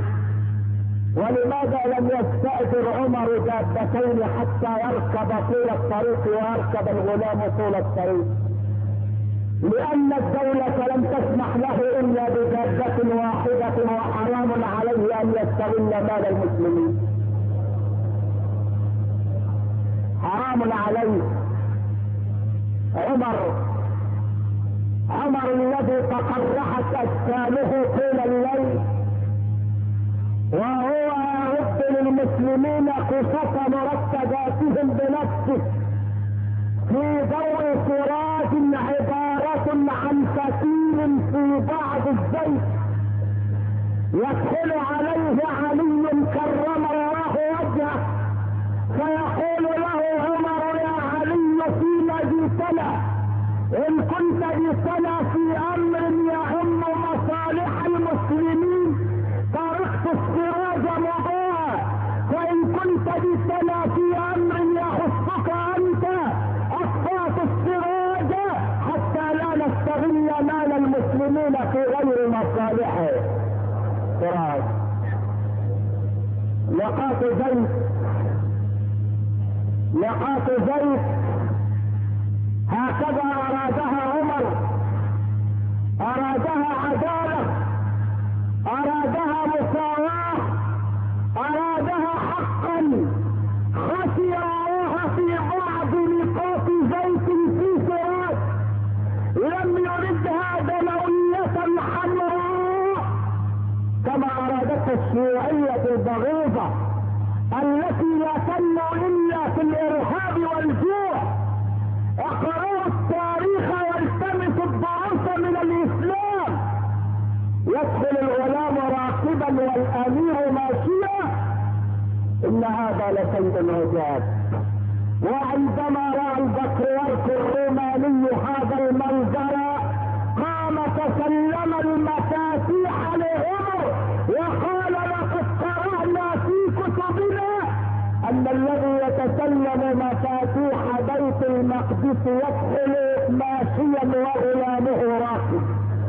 ولماذا لم يستأجر عمر دابتين حتى يركب طول الطريق ويركب الغلام طول الطريق؟ لان الدولة لم تسمح له الا بدابة واحدة، وحرام عليه ان يستغل مال المسلمين. حرام عليه. عمر عمر الذي تقرحت اجسامه طول الليل وهو يعد للمسلمين قصص مرتباتهم بنفسه، في ضوء سراج عبارة عن فتيل في بعض الزيت، يدخل عليه علي كرم الله وجهه فيقول له عمر يا علي فيما جئتنا؟ ان كنت جئتنا في امر يهم مصالح المسلمين طرقت السراج مضاء، وان كنت جئتنا في امر يخصك انت اطفأت السراج حتى لا نستغل مال المسلمين في غير مصالحه. سراج لقاط زيت، لقاط زيت هكذا ارادها عمر، ارادها عدالة، ارادها مساواة، ارادها حقا. خشي الله في بعض نقاط زيت في سراج، لم يردها دموية حمراء كما ارادتها الشيوعية البغيضة التي لا تنمو الا في الارهاب والجوع. اقرأوا التاريخ والتمسوا الدروس من الاسلام. يدخل الغلام راكبا والامير ماشيا، ان هذا لشيء عجاب. وعندما راى البطريرك الروماني هذا المنظر قام تسلم المفاتيح لعمر وقال لقد قرأنا في كتبنا ان الذي يتسلم مفاتيح بيت المقدس يدخل ماشيا وغلامه راكب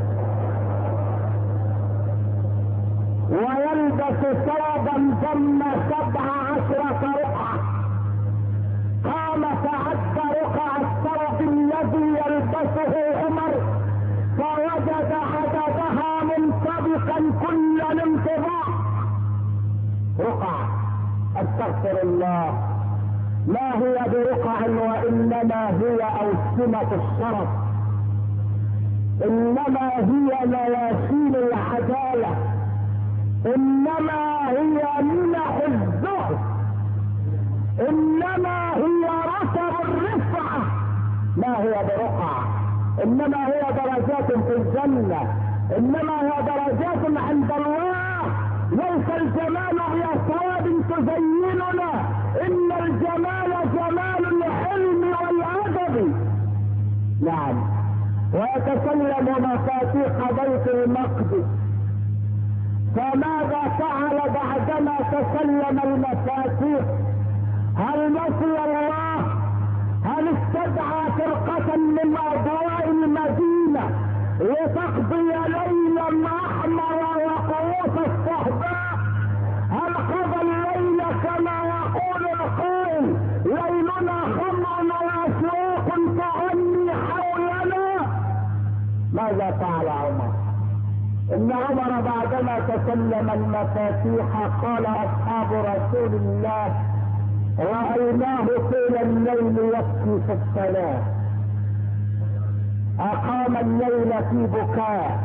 ويلبس ثوبا ضم سبع عشرة رقعة. قام فعد رقع الثوب الذي يلبسه عمر فوجد عددها منطبقا كل الانطباق. رقع، استغفر الله، ما هي برقع وانما هي اوسمة الشرف، انما هي مواسيل العدالة، انما هي منح الزهد، انما هي رتب الرفعة. ما هي برقع، انما هي درجات في الجنة، انما هي درجات عند الله. ليس الجمال بأثواب تزيننا، ان الجمال جمال العلم والادب. نعم. ويتسلم مفاتيح بيت المقدس، فماذا فعل بعدما تسلم المفاتيح؟ هل نسي الله؟ هل استدعى فرقة من اضواء المدينة لتقضي ليلا احمر وقوس الصهباء؟ هل قضى الليل كما يقول القائل ليلنا خمر واسواق تغني حولنا؟ ماذا فعل عمر؟ ان عمر بعدما تسلم المفاتيح قال اصحاب رسول الله رأيناه طول الليل يبكي في الصلاة، اقام الليل في بكاء،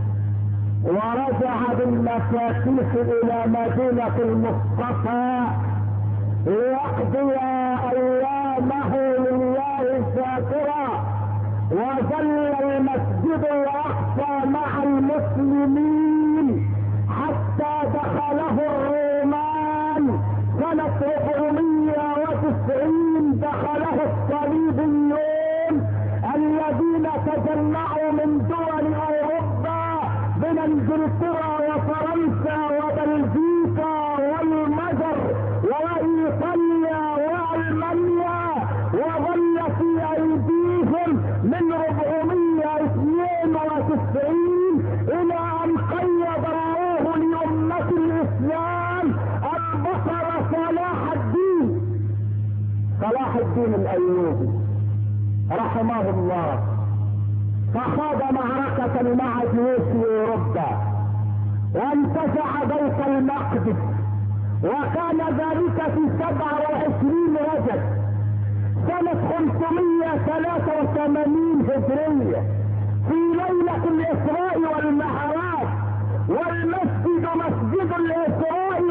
ورجع بالمفاتيح الى مدينة المصطفى ليقضي ايامه لله شاكرا. وظل المسجد الاقصى مع المسلمين حتى دخله الرومان سنة أربعمائة وتسعين. دخله الصليبيون الذين تجمعوا من دول اوروبا من انجلترا وفرنسا وبلجيكا والمجر وايطاليا والمانيا، وظل في ايديهم من أربعمائة واثنين وتسعين الى ان قيد الله لامة الاسلام البصر صلاح الدين، صلاح الدين الايوبي رحمه الله، فخاض معركة مع جيوش اوروبا وانتزع بيت المقدس، وكان ذلك في سبعة وعشرين رجب سنة خمسمائة وثلاثة وثمانين هجرية في ليلة الاسراء والمعراج، والمسجد مسجد الاسراء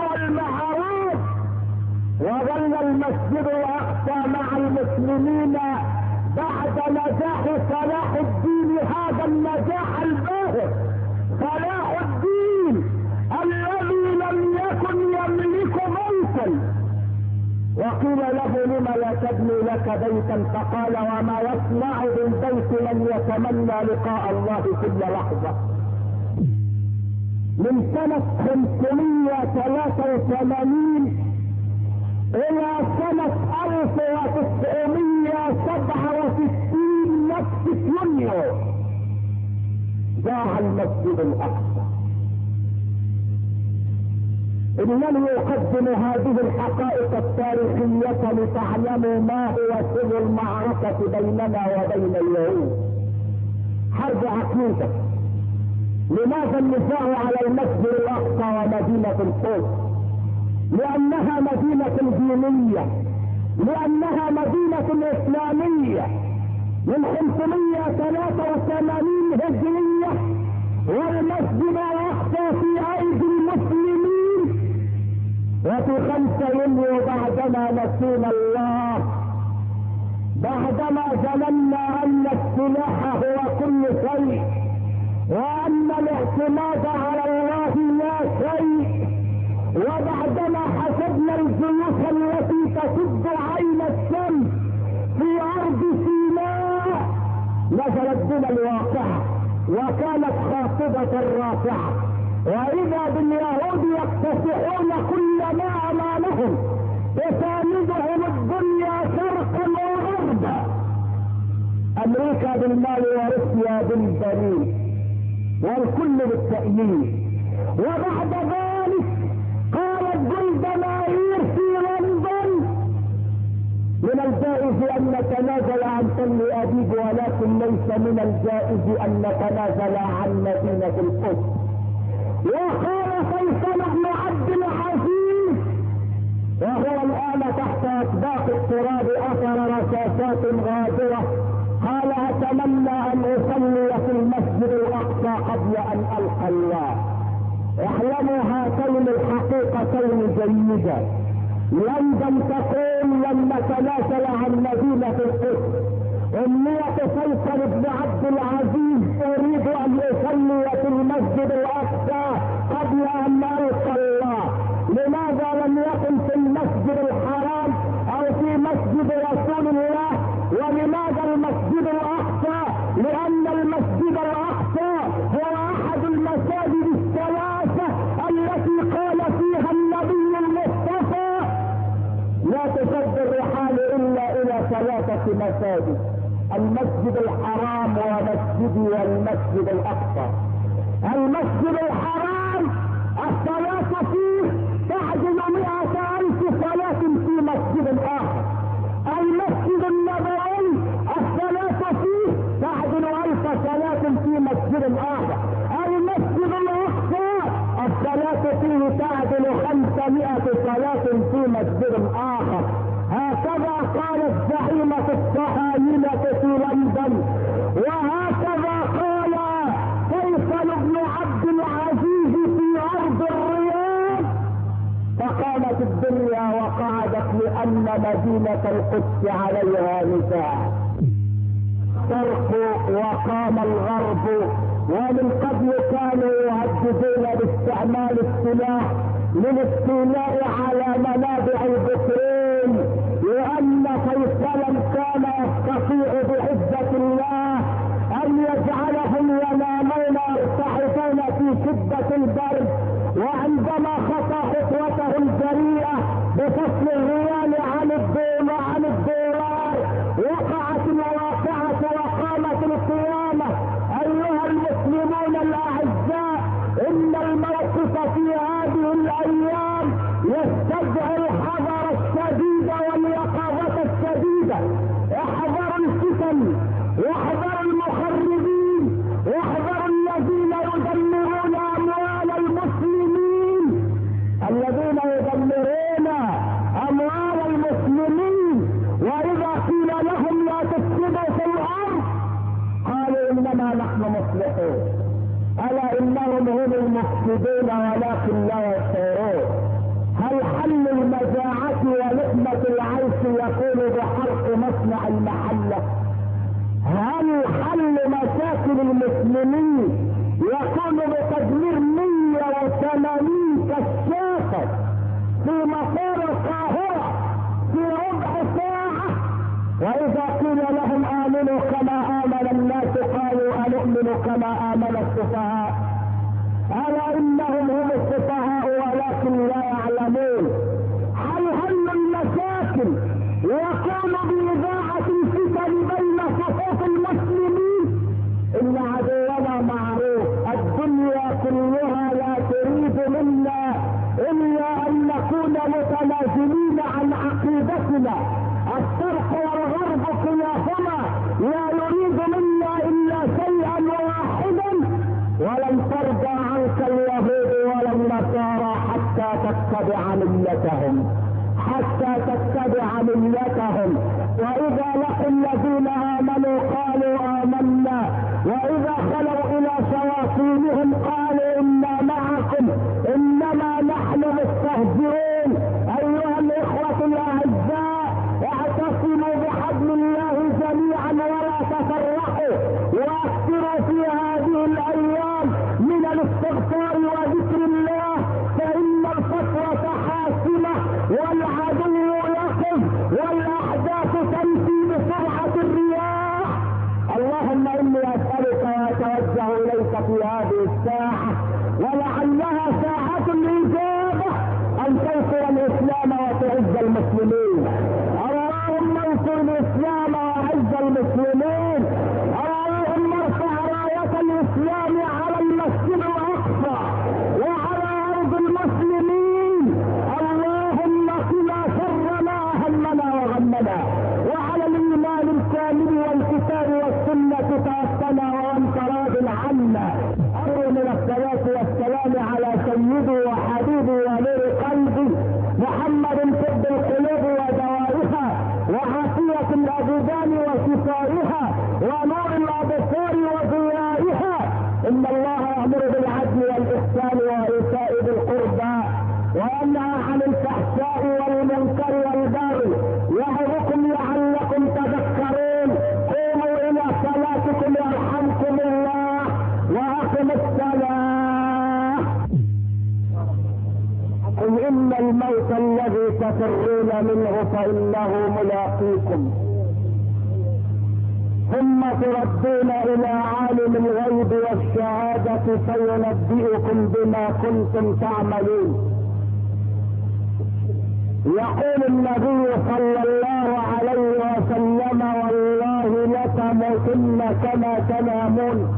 والمعراج. وظل المسجد الاقصى مع المسلمين بعد نجاح صلاح الدين هذا النجاح الباهر، صلاح الدين الذي لم يكن يملك بيتا، وقيل له لم لا تبني لك بيتا؟ فقال وما يصنع بالبيت من يتمنى لقاء الله كل لحظة. من سنة خمسمائة وثلاثة وثمانين الى سنة الف وتسعمائة وسبعة وستين نفس يونيو ضاع المسجد الاقصى. انني اقدم هذه الحقائق التاريخية لتعلموا ما هو سر المعركة بيننا وبين اليهود. حرب عقيدة. لماذا النزاع على المسجد الاقصى ومدينة القدس؟ لانها مدينة دينية، لانها مدينة اسلامية. من خمسمائة وثلاثة وثمانين هجرية والمسجد الاقصى في ايدي المسلمين، وفي خمسة يوليو بعدما نسينا الله، بعدما ظننا ان السلاح هو كل شيء وان الاعتماد على الله لا شيء، وبعدما حسبنا الجيوش التي تسد عين الشمس في ارض سيناء نزلت بنا الواقعة وكانت خافضة رافعة، واذا باليهود يكتسحون كل ما امامهم تساندهم الدنيا شرقا وغربا، امريكا بالمال وروسيا بالبنين والكل بالتأييد. وبعد ذلك قالت جولدمائير في لندن من الجائز ان نتنازل عن تل ابيب، ولكن ليس من الجائز ان نتنازل عن مدينة القدس. وقال فيصل بن عبد العزيز وهو الان تحت اطباق التراب اثر رصاصات غادرة، قال اتمنى ان اصلي في المسجد الاقصى قبل ان القى الله. اعلموا هاتين الحقيقتين جيدا، لندن تقول لن نتنازل عن مدينة القدس. امنية فيصل بن عبد العزيز اريد ان اصلي في المسجد الاقصى قبل ان القى الله. لماذا لم يكن في المسجد الحرام او في مسجد رسول الله؟ ولماذا المسجد الاقصى؟ لان المسجد الاقصى هو احد المساجد الثلاثة التي قال فيها النبي المصطفى لا تشد الرحال الا الى ثلاثة مساجد: المسجد الحرام ومسجدي والمسجد الاقصى. المسجد الحرام الصلاة فيه تعدل مئة الف صلاة في مسجد اخر. المسجد النبوي الصلاة فيه تعدل الف صلاة في مسجد اخر. المسجد الاقصى الصلاة فيه تعدل خمسمائة صلاة في مسجد اخر. هكذا قالت زعيمة الصهاينة في لندن، وهكذا قال فيصل بن عبد العزيز في ارض الرياض. فقامت الدنيا وقعدت لان مدينة القدس عليها نزاع. الشرق وقام الغرب، ومن قبل كانوا يهددون باستعمال السلاح للاستيلاء على منابع البترول، لان فيصلا كان يستطيع بعزة الله ان يجعلهم ينامون يرتحفون في شدة البرد، وعندما خطى خطوته الجريئة بفصل الريال عن الدولار عن الدولار وقعت الواقعة وقامت القيامة. ايها المسلمون الاعزاء، ان الموقف في هذه الايام يستدعي الحذر الشديد واليقظة الشديدة. احذروا الفتن، واحذروا المخربين، واحذروا الذين يدمرون اموال المسلمين، الذين يدمرون اموال المسلمين. واذا قيل لهم لا تفسدوا في الارض قالوا انما نحن مصلحون. الا انهم هم المفسدون ولكن لا يشعرون. هل حل المجاعة ولقمة العيش يكون بحرق مصنع المحلة؟ هل حل مشاكل المسلمين يكون بتدمير مية وثمانين كشافة في مطار القاهرة في ربع ساعة؟ واذا قيل لهم امنوا كما امن الناس قالوا انؤمن كما امن السفهاء. الا انهم هم السفهاء ولكن لا يعلمون. هل حل المشاكل يكون باذاعة الفتن بين صفوف المسلمين؟ ان عدونا معروف، الدنيا كلها لا تريد منا الا ان نكون متنازلين عن عقيدتنا. الشرق والغرب كلاهما لا يريد منا الا شيئا واحدا، ولن ترضى عنك اليهود ولا النصارى حتى تتبع ملتهم، حتى تتبع ملتهم. واذا لقوا الذين امنوا قالوا امنا، واذا خلوا الى شياطينهم قالوا انا معكم انما نحن مستهزئون. ايها الاخوة الاعزاء، اعتصموا بحبل الله جميعا ولا تفرقوا، واكثروا في هذه الايام من الاستغفار وذكر الله، فان الفتوى حاسمة والعدو يقف والاحداث تمشي بسرعة الرياح. اللهم اني اسألك واتوجه اليك في هذه الساعة ولعلها ساعة الاجابة ان تنصر الاسلام وتعز المسلمين. اللهم انصر الاسلام واعز المسلمين. اللهم ارفع راية الاسلام على المسجد الاقصى وعلى ارض المسلمين. اللهم قنا شر ما اهمنا وغمنا، وعلى الايمان الكامل والكتاب والسنة توفنا وانت راض عنا. ارجو من الصلاة والسلام على سيدي وحبيبي ونور قلبي محمد طب القلوب ودوائها وعافية الابدان وشفائها ونور الابصار وضيائها. ان الله يأمر بالعدل والاحسان وايتاء ذي القربى وينهى عن الفحشاء والمنكر والبغي يعظكم لعلكم تذكرون. قوموا الى صلاتكم يرحمكم الله واقم الصلاة. قل ان الموت الذي تفرون منه فانه ملاقيكم، ثم تردون الى عالم الغيب والشهادة فينبئكم بما كنتم تعملون. يقول النبي صلى الله عليه وسلم والله لتموتن كما تنامون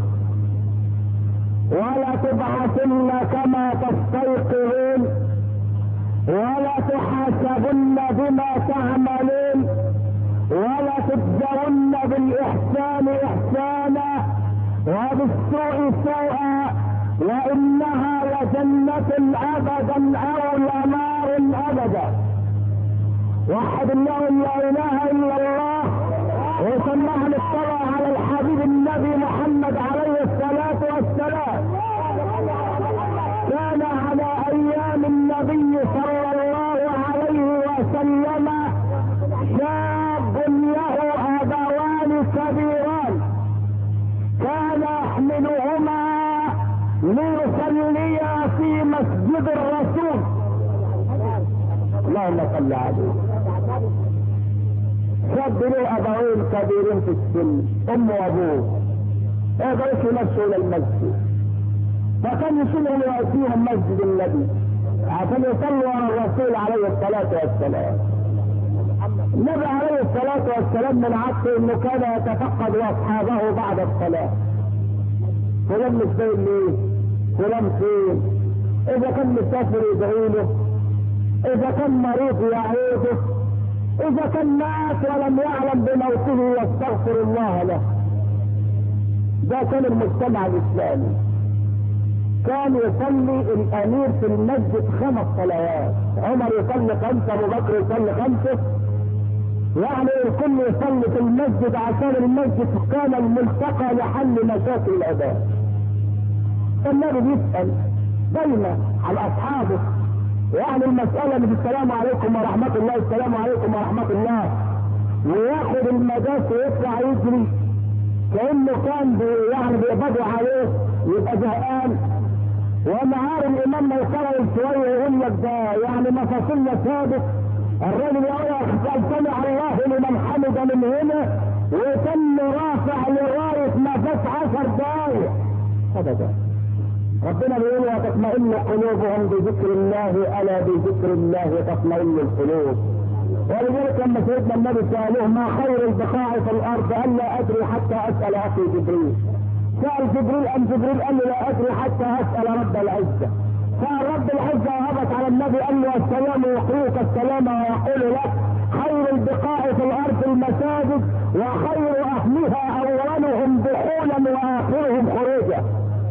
ولا تبعثن كما تستيقظون ولا تحاسبن بما تعملون ولا تجزون بالاحسان احسانا وبالسوء سوءا، وانها لجنة ابدا او لنار ابدا. وحد الله لا اله الا الله وسمعنا الصلاة على الحبيب النبي محمد عليه الصلاة والسلام. كان على ايام النبي صلى الله عليه وسلم شاب له ابوان كبيران كان يحملهما ليصليا في مسجد الرسول. اللهم صل عليه. شاب له ابوين كبيرين في السن، ام وابوه، ما يقدرش يمشوا الى المسجد، فكان يشيلهم ويأتيهم مسجد النبي عشان يصلوا على الرسول عليه الصلاة والسلام. النبي عليه الصلاة والسلام من عادته انه كان يتفقد اصحابه بعد الصلاة. فلان مش باين ليه؟ فلان فين؟ اذا كان مسافر يدعي له، اذا كان مريض يعوده، اذا كان مات ولم يعلم بموته يستغفر الله له. ده كان المجتمع الاسلامي. كان يصلي الامير في المسجد خمس صلوات، عمر يصلي خمسة، ابو بكر يصلي خمسة، يعني الكل يصلي في المسجد عشان المسجد كان الملتقى لحل مشاكل العباد. فالنبي بيسأل بين على اصحابه، يعني المسألة مش السلام عليكم ورحمة الله، السلام عليكم ورحمة الله، وياخد المداس ويطلع يجري كأنه كان بي يعني بيقبضوا عليه يبقى زهقان، ونهار الامام ما يقرر شويه يقول لك ده يعني مفاصلنا ثابت، الراجل يقول سمع الله لمن حمد من هنا وتم رافع لغايه ما فات عشر دقايق ابدا. ربنا بيقول وتطمئن قلوبهم بذكر الله، الا بذكر الله تطمئن القلوب. ولذلك لما سيدنا النبي سالوه ما خير البقاع في الارض قال لا ادري حتى اسال اخي جبريل. سال جبريل ام جبريل قال له لا ادري حتى اسال رب العزه. سال رب العزه وهبط على النبي قال له السلام يقرئك السلام ويقول لك خير البقاع في الارض المساجد وخير اهلها اولهم دخولا واخرهم خروجا.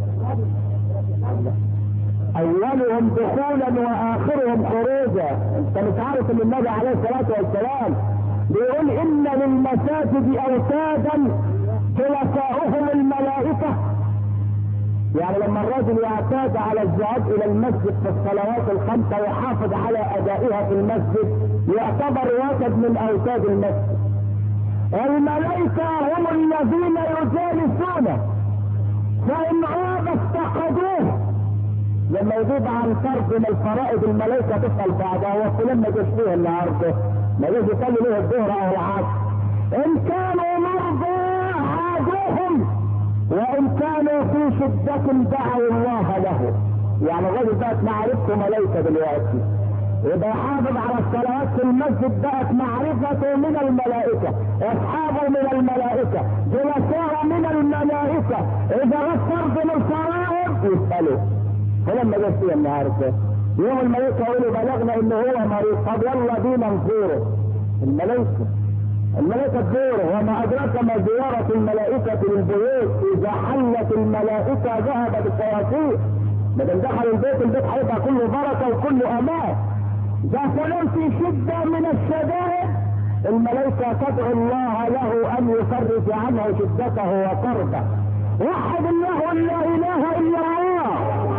اولهم دخولا واخرهم خروجا. انت مش عارف ان النبي عليه الصلاه والسلام بيقول ان للمساجد اوتادا خلفاؤهم الملائكه. يعني لما الرجل يعتاد على الذهاب الى المسجد في الصلوات الخمسه ويحافظ على ادائها في المسجد يعتبر وتد من اوتاد المسجد. الملائكه هم الذين يجالسونه فان غاب افتقدوه. لما يجيب عن فرض من الفرائض الملائكه تسال بعضها وفلان ما جاش فيه النهارده، ما جاش يصلي له الظهر او العصر. ان كانوا مرضى عادوهم وان كانوا في شده دعوا الله له. يعني الراجل بقت معرفته ملائكه دلوقتي، يبقى يحافظ على الصلوات في المسجد بقت معرفته من الملائكه، اصحابه من الملائكه، جلساءه من الملائكه. اذا غاب فرض من الفرائض يسالوا فلما جاء فيه النهارده يوم الملائكه يقولوا بلغنا ان هو مريض، طب يلا بينا نزوره. الملائكه الملائكه تزوره. وما ادراك ما زياره الملائكه للبيوت، اذا حلت الملائكه ذهبت الشياطين. ما دام دخل البيت البيت هيبقى كله بركه وكله امان. ده فلان في شده من الشدائد الملائكه تدعو الله له ان يفرج عنه شدته وكربه. وحد الله لا اله الا الله.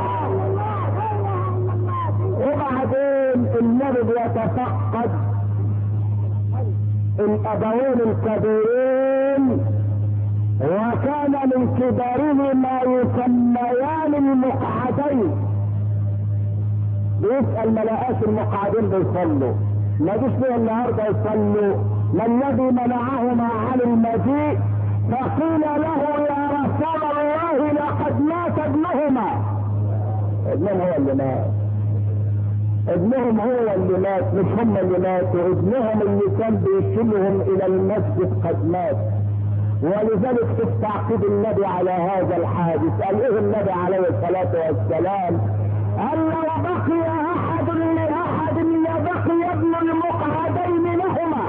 وبعدين النبي بيتفقد الابوين الكبيرين وكان من كبارهما يسميان المقعدين. بيسأل ملائكة المقعدين بيصلوا ما جيش ليه النهارده يصلوا؟ ما الذي منعهما عن المجيء؟ فقيل له يا رسول الله لقد مات ابنهما. ابنهم هو اللي مات. ابنهم هو اللي مات مش هم اللي ماتوا. ابنهم اللي كان بيشيلهم الى المسجد قد مات. ولذلك تستعقب النبي على هذا الحادث. قال ايه النبي عليه الصلاه والسلام؟ قال لو بقي احد لاحد لبقي ابن المقعدين لهما.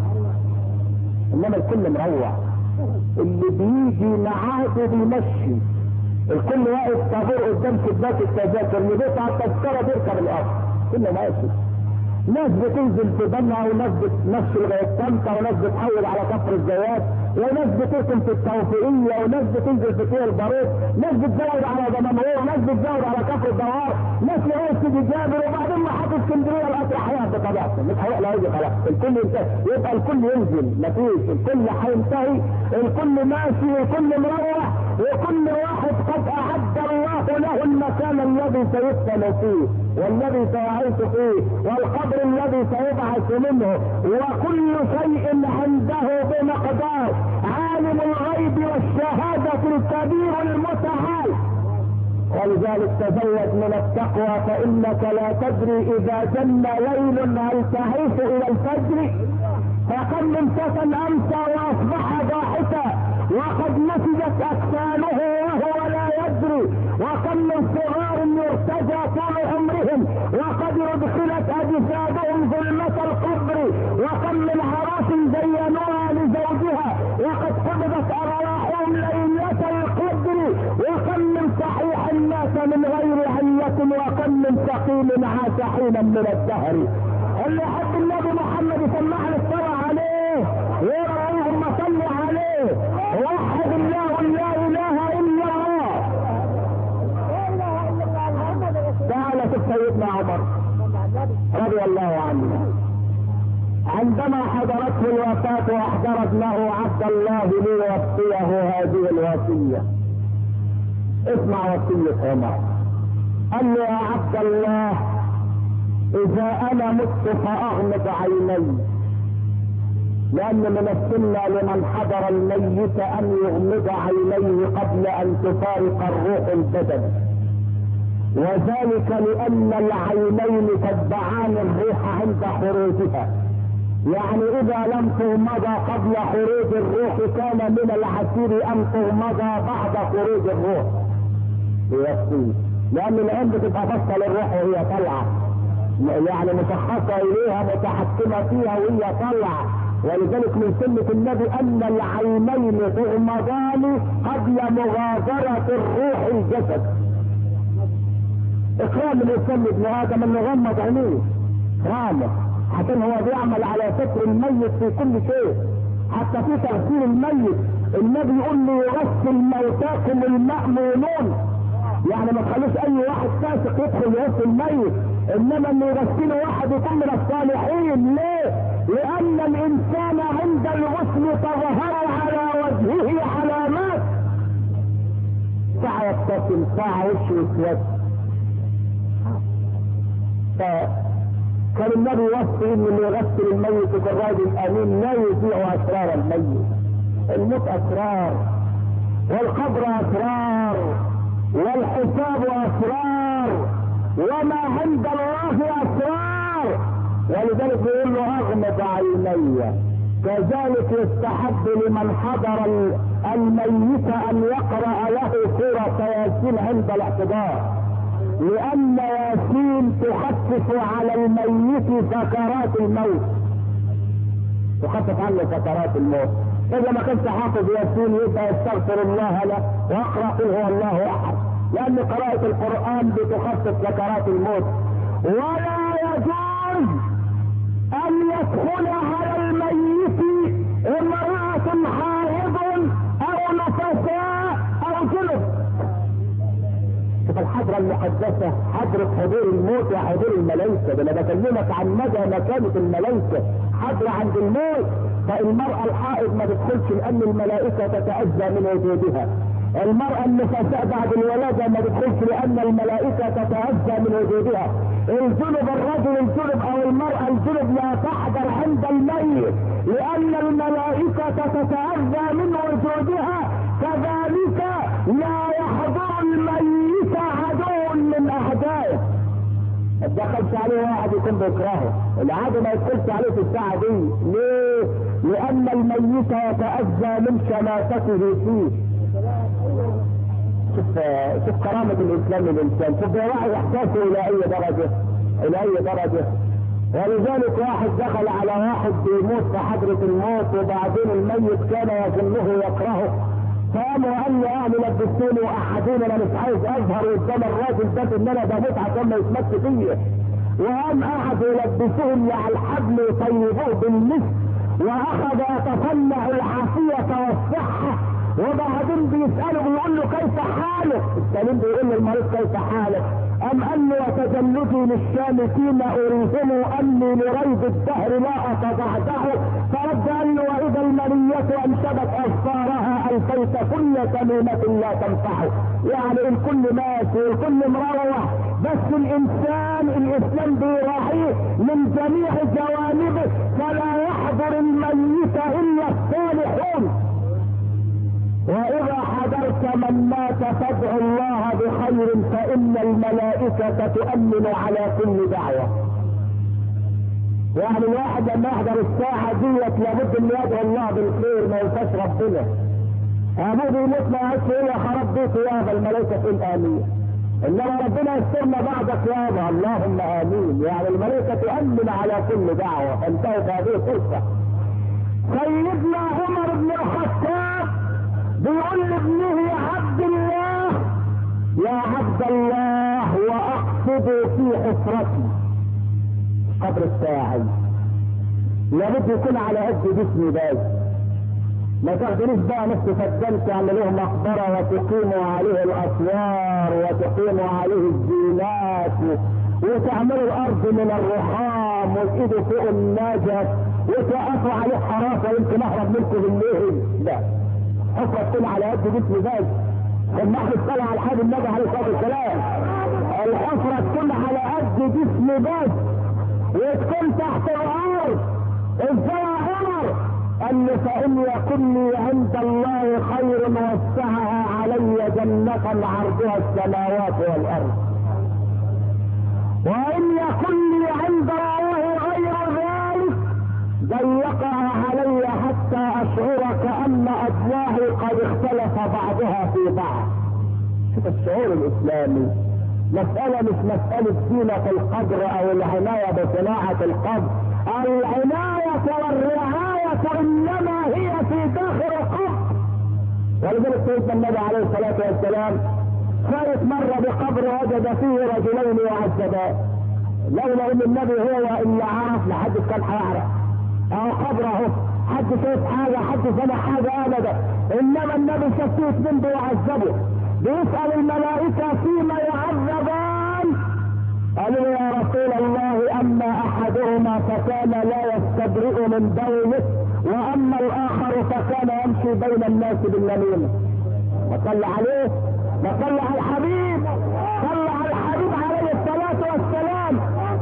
انما الكل مروع. اللي بيجي معاده بيمشي. الكل واقف طابور قدام شباك التذاكر، اللي بيقطع التذكره بيركب الارض. كله ماشي. ناس بتنزل في بنها وناس بتمشي لغايه طنطا وناس بتحول على كفر الزيات وناس بتركن في التوفيقيه وناس بتنزل في طير البارود، ناس بتزود على دمنهور وناس بتزود على كفر الدوار، ناس لغايه سيدي جابر، وبعدين محطه اسكندريه القطر حياه بطبيعته مش هيقلع يجي خلاص. الكل ينتهي، يبقى الكل ينزل مفيش، الكل هينتهي، الكل ماشي، الكل مروح، وكل واحد قد اعد الله له المكان الذي سيدفن فيه والذي سيعيش فيه والقبر الذي سيبعث منه، وكل شيء عنده بمقدار. عالم الغيب والشهادة الكبير المتعال. ولذلك تزود من التقوى فإنك لا تدري إذا جن ليل هل تعيش إلى الفجر. فكم من فتى أمسى وأصبح ضاحكا وقد نسجت أكفانه وهو لا يدري. وكم من صغار يرتجى طول عمرهم وقد أدخلت أجسادهم ظلمة القبر. وكم من عراس زينوها لزوجها وقد قبضت أرواحهم ليلة القدر. وكم من صحيح مات من غير علة وكم من سقيم عاش حينا من الدهر. اللي يحب النبي محمد يسمعنا الصلاة عليه يا اللهم صل عليه. وحد الله لا اله الا الله. تعالى شوف سيدنا عمر رضي الله عنه عندما حضرته جاءته الوفاة واحضر ابنه عبد الله ليوصيه هذه الوصية. اسمع وصية عمر. قال له يا عبد الله اذا انا مت فاغمض عيني، لان من السنة لمن حضر الميت ان يغمض عينيه قبل ان تفارق الروح البدن، وذلك لان العينين تتبعان الروح عند خروجها. يعني اذا لم تغمض قبل خروج الروح كان من العسير ان تغمض بعد خروج الروح. يكفي، لان العين بتبقى بصه للروح وهي طالعه، يعني مشخصه اليها متحكمه فيها وهي طالعه، ولذلك من سنه النبي ان العينين تغمضان قبل مغادره الروح الجسد. اكرام الانسان لابن ادم انه يغمض عينيه، اكرامه، عشان هو بيعمل على ستر الميت في كل شيء، حتى في تغسيل الميت النبي يقول لي يغسل موتاكم المأمونون، يعني ما تخلوش اي واحد فاسق يدخل يغسل الميت، انما انه يغسله واحد يكون من الصالحين. ليه؟ لان الانسان عند الغسل تظهر على وجهه علامات، ساعة يبتسم، ساعة وشه يسود. كان النبي يوصي ان اللي يغسل الميت يكون راجل امين لا يذيع اسرار الميت. الموت اسرار، والقبر اسرار، والحساب اسرار، وما عند الله اسرار، ولذلك بيقول له اغمض عيني. كذلك يستحب لمن حضر الميت ان يقرأ له سورة ياسين عند الاحتضار، لان ياسين تخفف على الميت سكرات الموت، تخفف عنه سكرات الموت. اذا ما كنت حافظ ياسين يبقى يستغفر الله له واقرا قل هو الله احد، لان قراءة القرآن بتخفف سكرات الموت. ولا يجوز ان يدخل على الميت امرأة حائض او نفساء او جنب. شوف الحضرة المقدسة، حضرة حضور الموت وحضور الملائكة، ده انا بكلمك عن مدى مكانة الملائكة، حضرة عند الموت. فالمرأة الحائض ما تدخلش لان الملائكة تتأذى من وجودها، المرأة النفساء بعد الولادة ما تدخلش لان الملائكة تتأذى من وجودها، الجنب الرجل الجنب او المرأة الجنب لا تحضر عند الميت لان الملائكة تتأذى من وجودها. كذلك لا يحضر الميت عدو من اعدائه، ما تدخلش عليه واحد يكون بيكرهه، العدو ما يدخلش عليه في الساعة دي. ليه؟ لان الميت يتأذى من شماتته فيه. شوف شوف كرامة الاسلام للانسان، شوف بيراعي احساسه الى اي درجة، الى اي درجة. ولذلك واحد دخل على واحد بيموت في حضرة الموت، وبعدين الميت كان يظنه يكرهه، فقام وقال له اهل لبسوني واحدين انا مش عايز اظهر قدام الراجل ده ان انا بموت عشان ما يتمس فيا. وقام قعد يلبسوهم على الحبل وطيبوه بالمسك، واخذ يتصنع العافية والصحة، وبعدين بيسأله بيقول له كيف حالك؟ السليم بيقول للمريض كيف حالك؟ ام قال له وتجلدي للشامتين اريهم اني لريب الدهر لا اتضعضع. فرد قال له واذا المنية انشبت اظفارها الفيت كل تميمة لا تنفعه، يعني الكل ماشي والكل مروح، بس الانسان الاسلام بيراعيه من جميع جوانبه، فلا يحضر الميت الا الصالحون. واذا حضرت من مات فادعوا الله بخير فان الملائكة تؤمن على كل دعوة. يعني الواحد لما يحضر الساعة ديت لابد ان يدعو الله بالخير، ما ينساش ربنا. ابوه بيموت ما يعرفش ايه يا خراب بيته يابا، الملائكة تقول امين، انما ربنا يسترنا بعدك يابا اللهم امين، يعني الملائكة تؤمن على كل دعوة. فانتهت هذه الفرصة. سيدنا عمر بن الخطاب بيقول لابنه يا عبد الله يا عبد الله واقصد في حفرتي قبر الساعي، لابد يكون على قد جسمي بس، ما تاخدنيش بقى نفس فدان تعملوه مقبره وتقيموا عليه الاسوار وتقيموا عليه الزينات وتعملوا الارض من الرخام والايد فوق النجف وتوقفوا عليه حراسه يمكن اهرب منكم بالليل. لا، حفره تكون على قد جسم باز. لما احنا نصلي على الحبيب النبي عليه الصلاه والسلام، الحفره تكون على قد جسم باز وتكون تحت الارض. ازاي يا عمر؟ قال له فان يكن لي عند الله خير وسعها علي جنة عرضها السماوات والارض، وان يكن لي عند الله غير ذلك ضيقها علي حتى اشعر كأن اضلاعي قد اختلف بعضها في بعض. شوف الشعور الاسلامي، مسألة مش مسألة زينة القبر او العناية بصناعة القبر. العناية والرعاية انما هي في داخل القبر. ولذلك سيدنا النبي عليه الصلاة والسلام فارت مرة بقبر وجد فيه رجلين يعذبان، لولا ان النبي هو اللي عرف لحد كان هيعرف اهو قبره، حد شايف حاجة حد سمع حاجة ابدا، انما النبي شاف فيه اتنين بيعذبوا. بيسأل الملائكة فيما يعذبان، قالوا يا رسول الله اما احدهما فكان لا يستبرئ من بوله، واما الاخر فكان يمشي بين الناس بالنميمة. وصلى عليه، وصلى على الحبيب، صلى على الحبيب عليه الصلاة والسلام.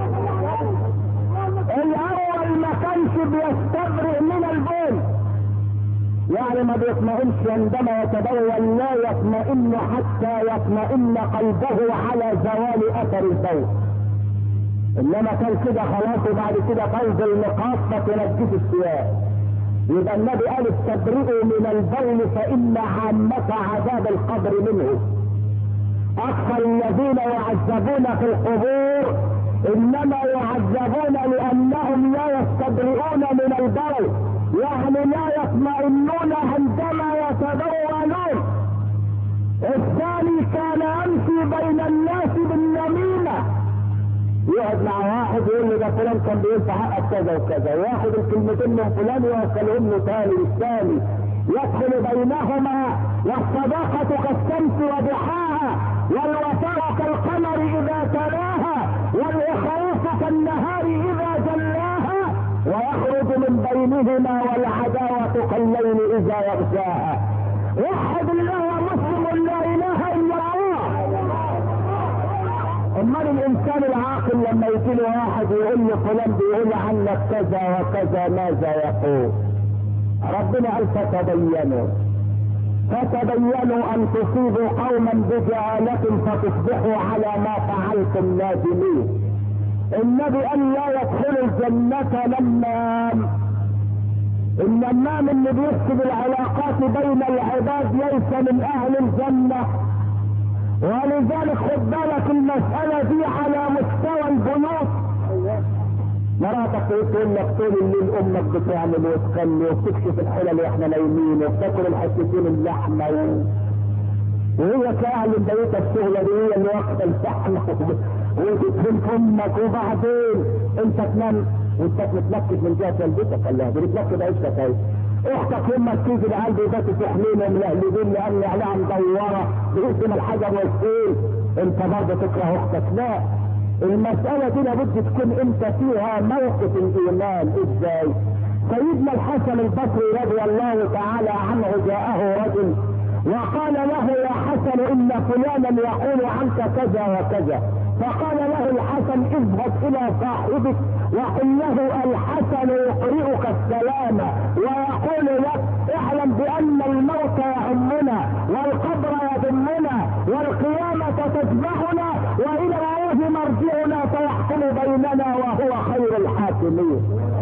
الاول ما كانش بيستبرئ من البول، يعني ما بيطمئنش عندما يتبول، لا يطمئن حتى يطمئن قلبه على زوال اثر البول. انما كان كده خلاص، وبعد كده تنزل نقاط فتنجس الثياب. يبقى النبي قال استبرئوا من البول فان عامة عذاب القبر منه. اكثر الذين يعذبون في القبور انما يعذبون لانهم لا يستبرئون من البول، يعني لا يطمئنون عندما يتبولون. الثاني كان يمشي بين الناس بالنميمة، يقعد مع واحد يقول له ده فلان كان بيقول في حقك كذا وكذا، وياخد الكلمتين من فلان ويوصلهم له تاني للثاني، يدخل بينهما. والصداقة كالشمس وضحاها، والوفاء كالقمر اذا تلاها، والاخلاص كالنهار اذا جلاها، ويخرج من بينهما والعداوة كالليل اذا يغشاها. وحد الله مسلم لا اله الا الله. امال الانسان العاقل لما يجي له واحد يقول له فلان بيقول عنك كذا وكذا ماذا يقول؟ ربنا قال فتبينوا فتبينوا ان تصيبوا قوما بجهالة فتصبحوا على ما فعلتم نادمين. النبي قال لا يدخل الجنة نمام. النمام اللي بيفسد العلاقات بين العباد ليس من اهل الجنة. ولذلك خد بالك المسألة دي على مستوى البيوت. مراتك تقول لك طول الليل امك بتعمل وتخلي وبتكشف الحلل واحنا نايمين وبتاكل الحتتين اللحمه و... وهي كاهل بيتها الشغله دي هي اللي واخده الفحم وتدفن امك، وبعدين انت تنام وانت متنكد من جهه والدتك. الله دي بتنكد عيشتك اهي. اختك امك تيجي العيال بيبات تحمينا ملهلبين لان عليها مدوره باسم الحجر والسيل، انت برضه تكره اختك. لا، المسألة دي لابد تكون انت فيها موقف الايمان. ازاي؟ سيدنا الحسن البصري رضي الله تعالى عنه جاءه رجل وقال له يا حسن ان فلانا يقول عنك كذا وكذا، فقال له الحسن اذهب الى صاحبك وقل له الحسن يقرئك السلام ويقول لك اعلم بان الموت يهمنا والقبر يضمنا والقيامة تتبعنا والى الله مرجعنا فيحكم بيننا وهو خير الحاكمين.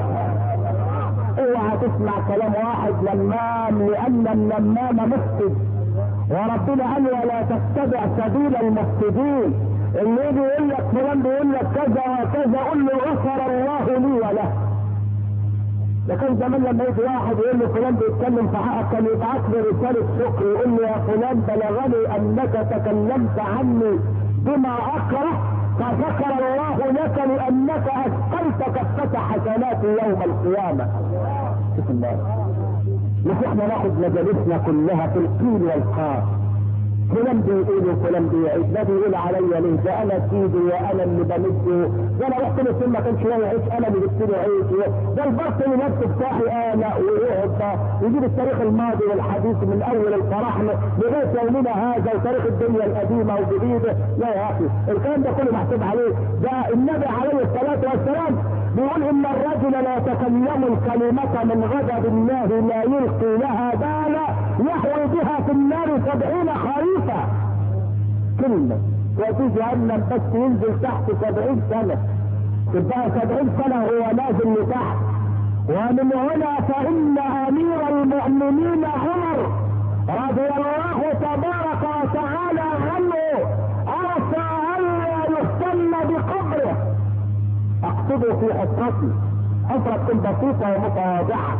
اوعى تسمع كلام واحد نمام، لان النمام مفسد، وربنا قال ولا تتبع سبيل المفسدين. اللي يجي يقول لك فلان بيقول لك كذا وكذا قول له غفر الله لي وله. لكن زمان لما يجي واحد يقول له فلان بيتكلم في حقك كان يبعث له رساله شكر يقول له يا فلان بلغني انك تكلمت عني بما اكره فذكر الله لك لانك اثقلت كفة حسنات يوم القيامة. شوف الله، مش احنا ناخد مجالسنا كلها في القيل والقال. فلان بيقول وفلان بيعيد، ده بيقول عليا ليه؟ ده انا سيدي وانا اللي بمده، ده انا رحت له ما كانش لاقي عيش انا اللي جبت له عيش، ده البطل نفسه بتاعي انا، ويقعد يجيب التاريخ الماضي والحديث من اول الفراعنه لغايه يومنا هذا وتاريخ الدنيا القديمه والجديده. لا يا اخي الكلام ده كله محسوب عليه. ده النبي عليه الصلاه والسلام بيقول ان الرجل لا يتكلم الكلمه من غضب الله لا يلقي لها بالا يحوي بها في النار سبعين خريفا. كلمه وفي جهنم بس ينزل تحت سبعين سنه، تبقى سبعين سنه هو نازل لتحت. ومن هنا فان امير المؤمنين عمر رضي الله تبارك وتعالى عنه ارسى الا يهتم بقبره. اقصده في حفرتي، حفرة تكون بسيطة ومتواضعة،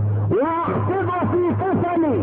واقصده في كفني،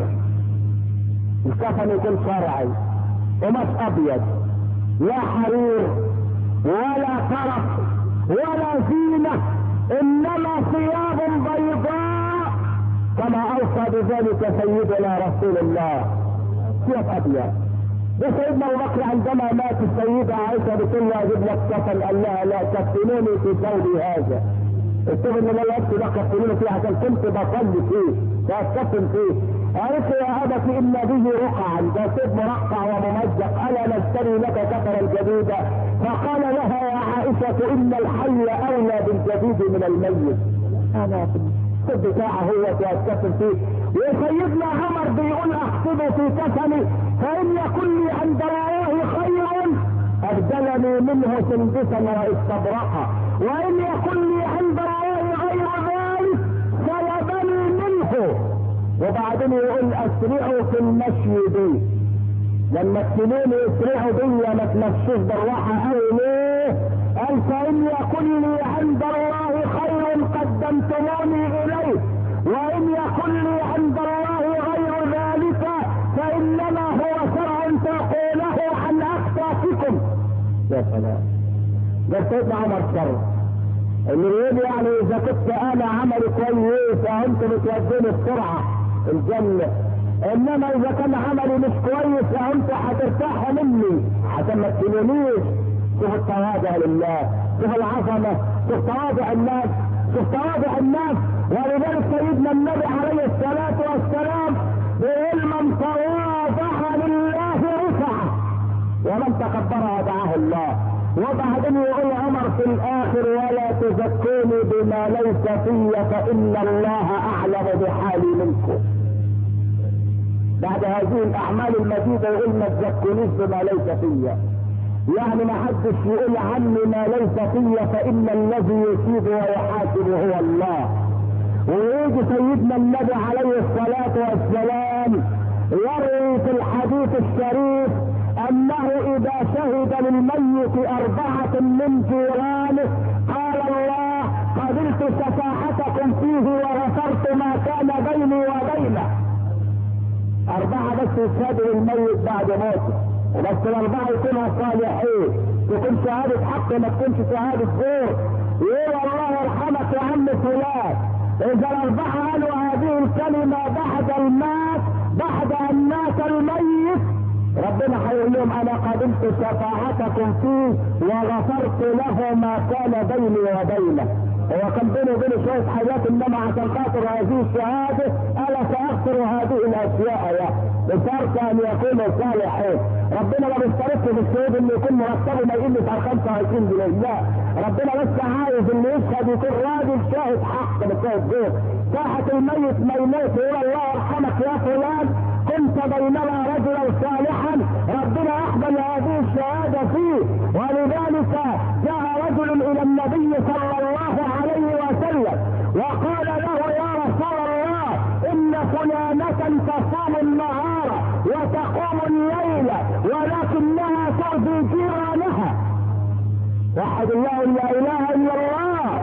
الكفن يكون شرعي ومش ابيض لا حرير ولا طرف ولا زينة، انما ثياب بيضاء كما اوصى بذلك سيدنا رسول الله، ثياب ابيض. ده سيدنا ابو بكر عندما مات السيدة عائشة بتقول له اجيب لك كفن، قال لها لا كفنوني في ثوبي هذا، الثوب اللي لا يكفي ده كفنوني فيه عشان كنت بصلي فيه فاتكفن فيه. قالت يا ابت ان به رقعا، ده ثوب مرقع وممزق، الا نشتري لك كفنا جديدا؟ فقال لها يا عائشة ان الحي اولى بالجديد من الميت، انا في الثوب بتاعه هو فاتكفن فيه. وسيدنا عمر بيقول اقصده في كفني فان يكن لي عند الله خير ابدلني منه سندسا واستبرقا، وان يكن لي عند الله غير ذلك سلبني منه. وبعدين يقول اسرعوا في المشي بي، لما تسيبوني اسرعوا بي ما تمشوش بالراحه قوي ليه؟ قال فان يكن لي عند الله خير قدمتموني اليه، وان يكن لي عند الله غير ذلك فانما هو شرع تقوله عن اخطائكم. يا سلام، ده سيدنا عمر شر اللي يقول يعني اذا كنت انا عملي كويس فانتم بتودوني بسرعه الجنه، انما اذا كان عملي مش كويس فانتم هترتاحوا مني عشان ما تسيبونيش. شوف التواضع لله، شوف العظمه، شوف تواضع الناس، شوف تواضع الناس. ولذلك سيدنا النبي عليه الصلاه والسلام بيقول من تواضع لله رفعه ومن تكبر وضعه الله. وبعدين يقول عمر في الاخر ولا تزكوني بما ليس في فان الله اعلم بحالي منكم. بعد هذه الاعمال المجيده يقول ما تزكونيش بما ليس فيا، يعني ما حدش يقول عني ما ليس فيا فان الذي يصيب ويحاسب هو الله. ويجي سيدنا النبي عليه الصلاه والسلام يروي في الحديث الشريف انه اذا شهد للميت اربعه من جيرانه قال الله قبلت شفاعتكم فيه وغفرت ما كان بيني وبينه. اربعه بس يشهدوا للميت بعد موته، وبس الاربعه يكونوا صالحين، تكون شهاده حق ما تكونش شهاده زور. يقول الله يرحمك يا عم فلان، اذا الاربعه قالوا هذه الكلمه بعد المات بعد ان مات الميت ربنا هيقول لهم انا قبلت شفاعتكم فيه وغفرت له ما كان بيني وبينه. هو كان بيني وبينه شويه حاجات، انما عشان خاطر هذه الشهاده انا ساغفر هذه الاشياء يا بشرط ان يكونوا صالحين. ربنا ما بيشترطش في الشهود انه يكون مرتبه ما يقلش على خمسة وعشرين جنيه، لا، ربنا بس عايز اللي يشهد يكون راجل شاهد حق مش شاهد زور. ساحه الميت ما يموت يقول الله يرحمك يا فلان كنت بيننا رجلا صالحا ربنا اقبل هذه الشهاده فيه. ولذلك جاء رجل الى النبي صلى الله عليه وسلم وقال له يا رسول الله ان فلانة تصوم النهار وتقوم الليل ولكنها تؤذي جيرانها. وحد الله لا اله الا الله.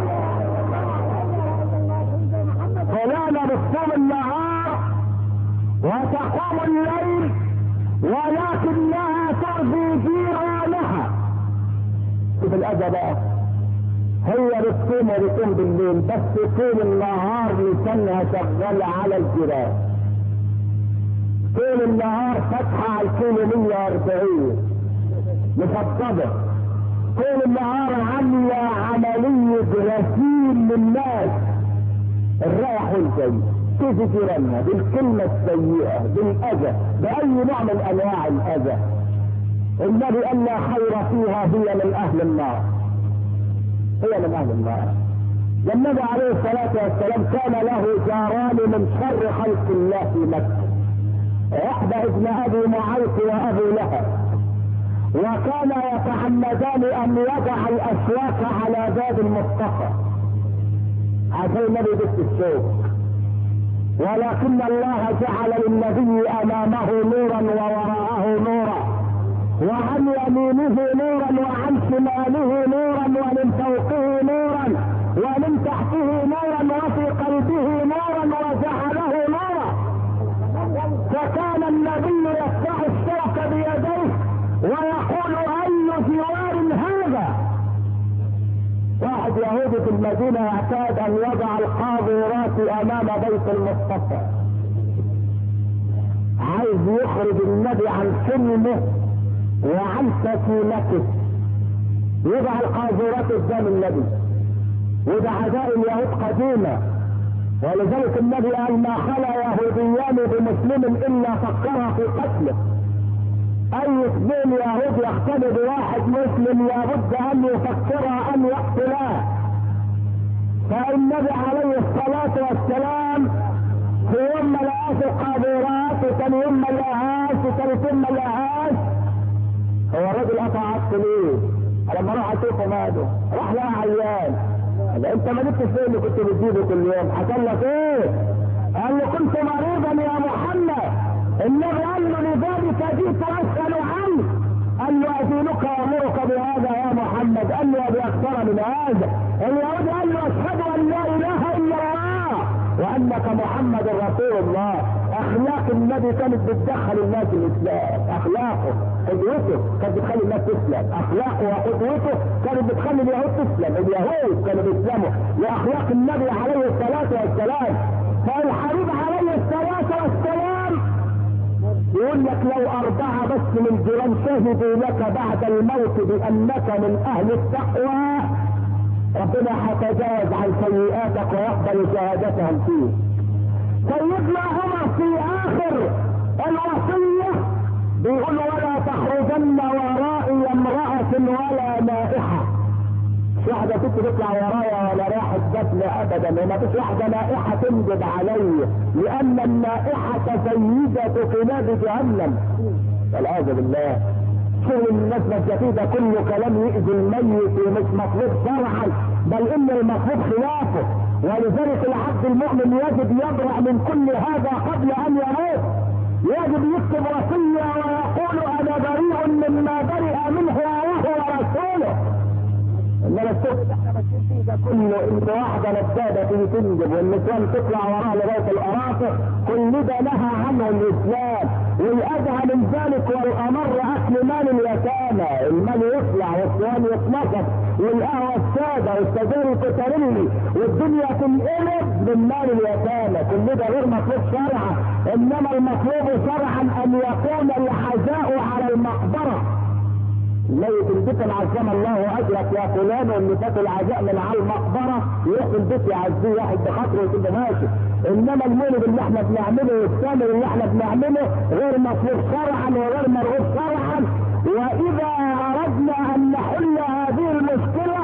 فلانة بتصوم النهار وتقوم الليل ولكنها تؤذي جيرانها. شوف الأذى بقى، هي بتصوم وبتصوم بالليل بس طول النهار لسانها شغالة على الجيران. طول النهار فاتحه على الكيلو مية واربعين مفضله، طول النهار عامله عمليه غسيل للناس الرايح والجاي، تيجي جيرانها بالكلمه السيئه بالاذى باي نوع من انواع الاذى. النبي قال لا خير فيها، هي من اهل النار، هي من اهل النار. والنبي عليه الصلاه والسلام كان له جاران من شر خلق الله في مكه، احدى ابن ابي معيط وابو لهب، وكان يتعمدان ان يضع الاسواق على باب المصطفى عشان النبي بس الشوك، ولكن الله جعل للنبي امامه نورا ووراءه نورا، وعن يمينه نورا وعن شماله نورا ومن فوقه نورا ومن تحته نورا وفي قلبه نورا وجعله نورا. فكان النبي يفتح الشوك بيديه ويقول اي جوار هذا. واحد يهودي في المدينة يعتاد ان يضع القاذورات امام بيت المصطفى، عايز يخرج النبي عن سلمه وعن سكينته، يضع القاذورات قدام النبي، وده عداء اليهود قديمة، ولذلك النبي قال ما خلا يهوديان بمسلم الا فكر في قتله. اي اثنين يهود يختلوا بواحد مسلم لابد ان يفكر ان يقتلاه. فالنبي عليه الصلاة والسلام في يوم ما لقاش القاذورات وثاني يوم ما لقاهاش وثالث يوم ما لقاهاش، هو الراجل قطع عطل ليه؟ لما راح اشوفه ماله راح لقى عيان. قال انت ما جبتش فين اللي كنت بتجيبه كل يوم؟ حصل لك ايه؟ قال له كنت مريضا يا محمد. النبي قال له لذلك جئت اسال عنك. قال له ادينك وامرك بهذا يا محمد. قال له ابي اكثر من هذا. اليهود قال له اشهد ان لا اله الا الله وانك محمد رسول الله. اخلاق النبي كانت بتدخل الناس الاسلام، اخلاقه قدوته كانت بتخلي الناس تسلم، اخلاقه وقدوته كانت بتخلي اليهود تسلم، اليهود كانوا بيسلموا لاخلاق النبي عليه الصلاه والسلام. فالحبيب عليه الصلاه والسلام يقول لك لو اربعه بس من جيران شهدوا لك بعد الموت بانك من اهل التقوى ربنا هيتجاوز عن سيئاتك ويقبل شهادتهم فيه. سيدنا عمر في اخر الوصيه بيقول ولا تخرجن ورائي امراه ولا نائحه. مش واحده ست تطلع ورايا ولا رايحه دفن ابدا، وما فيش واحده نائحه تنجب علي، لان النائحه سيده كلاب جهنم والعياذ بالله. شغل الناس مجديدة كله كلام يؤذي الميت ومش مطلوب شرعا، بل ان المطلوب خلافه. ولذلك العبد المؤمن يجب يبرأ من كل هذا قبل ان يموت، يجب يكتب وصية ويقول انا بريء مما برئ منه الله ورسوله. انما الست احنا ماشيين فيه ده كله ان واحده نباده تيجي تنجب والنسوان تطلع وراها لغايه الارافه، كل ده نهى عنه الاسلام. والادهى من ذلك والامر اكل مال اليتامى، المال يطلع والصوان يتنصب والقهوه الساده والسجاير تترلي والدنيا تنقلب من مال اليتامى، كل ده غير مطلوب شرعا. انما المطلوب شرعا ان يكون الحذاء على المقبره. الميت البيت عزم الله اجرك يا فلان، واللي فات العزاء من على المقبره يروح البيت يعزيه واحد بخاطره وكده ماشي. انما المولد اللي احنا بنعمله والسامر اللي احنا بنعمله غير مطلوب شرعا وغير مرغوب شرعا. واذا اردنا ان نحل هذه المشكله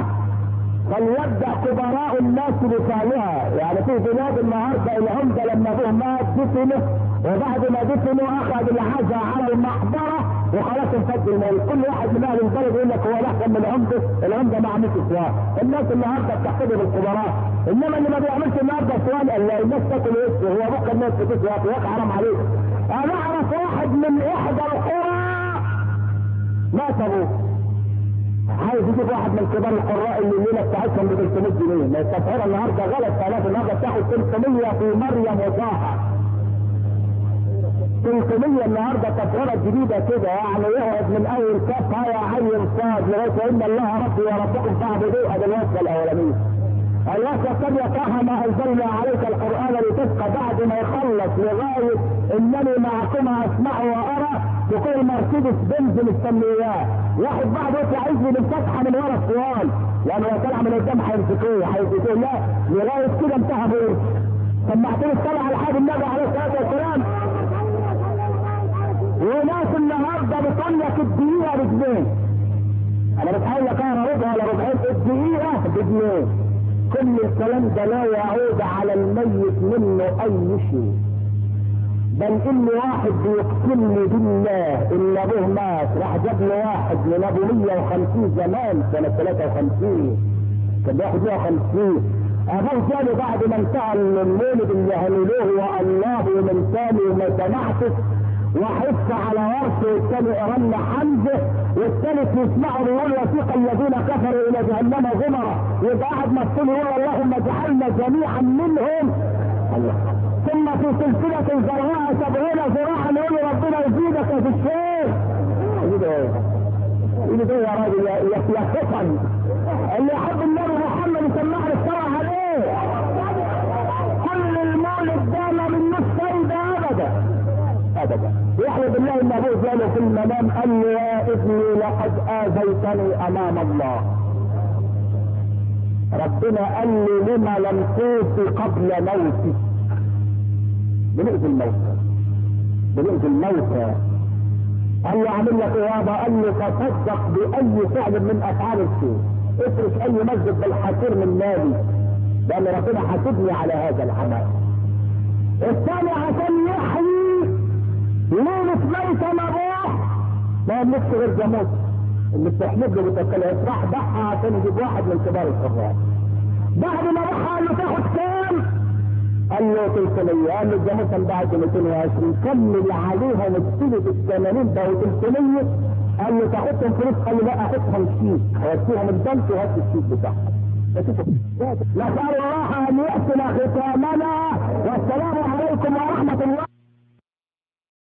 فليبدا كبراء الناس بفعلها. يعني في بلاد النهارده العمده لما ابوه مات دفنه، وبعد ما دفنوا اخذ العزاء على المقبره وخلاص انفض الموت. كل واحد من اهل البلد يقول لك هو احسن من العمده، العمده ما عملش سواء. الناس النهارده بتحترم الكبراء، انما اللي ما بيعملش النهارده سواء لا الناس تاكل ايه؟ هو بكره الناس بتسوى يا اخي حرام عليك. انا اعرف واحد من احدى القرى مات ابوه، عايز يجيب واحد من كبار القراء اللي الليله بتاعتهم ب ثلاثمية جنيه، ما التسعيره النهارده غلط، ثلاث النهارده بتاخد ثلاثمية في مريم وطه. ثلاثمية النهارده تسعيره جديده كده، يعني يقعد من اول كاف يا عين صاد لغايه ان الله ربي وربكم فاعبدوه. ادي الوصفه الاولانيه. الوقت قد يقاها ما انزلنا عليك القرآن لتشقى بعد ما يخلص لغاية انني معكما اسمع وارى تقول مرسيدس بنز مستنياه. واحد بعد يطلع يجري بالفتحة من ورا الصوان لانه لو طلع من قدام هيمسكوه هيمسكوه لا لغاية كده انتهى بورس. سمعتني الصلاة على حاجة النبي عليه الصلاة والسلام. وناس النهارده بتقول لك الدقيقة بجنيه. انا بتحاول لك انا ربع ولا ربعين الدقيقة بجنيه. كل الكلام ده لا يعود على الميت منه اي شيء. بل ان واحد بيقسم لي بالله ان ابوه مات راح جاب له واحد من ابو مية وخمسين زمان سنة ثلاثة وخمسين كان بياخد مية وخمسين. ابوه جاله بعد ما انتهى المولد اللي هللوه والله من ثاني وما سمعته وحس على ورثه والثاني ارن حمزه والثالث يسمعه بيقول وثيق الذين كفروا الى جهنم زمرا. يبقى قاعد مسؤول يقول اللهم اجعلنا جميعا منهم. ثم في سلسله زرعها سبعين ذراعا يقول ربنا يزيدك في الشيخ. يقول ايه؟ يقول ايه يا راجل يا خطن اللي يحب النبي محمد يسمعنا الصلاه عليه. كل المولد ده ما منوش فايده ابدا ابدا. يحلف بالله ان ابوه جاله في المنام قال له يا ابني لقد اذيتني امام الله. ربنا قال لي لما لم توفي قبل موتي. بنؤذي الموتى بنؤذي الموتى. قال له اعمل لك ايه يابا؟ قال له تصدق باي فعل من افعال الخير. افرش اي مسجد بالحصير من نادي لان ربنا حاسبني على هذا العمل. الثاني عشان يحيي ليلة ميت مبوح ما يملكش غير جاموس اللي بتحلب له بتاكلها راح ضحى عشان يجيب واحد من كبار الحراس. بعد ما ضحى قال له تاخد كام؟ قال له ثلاثمية. قال له الجاموس انباعت مئتين وعشرين. كمل عليها نفسه بالثمانين ده ثلاثمية. قال له تاخدهم فلوس؟ قال له لا اخدهم شيك هوديهم البنك وهات الشيك بتاعهم. نسأل الله ان يحسن ختامنا والسلام عليكم ورحمة الله.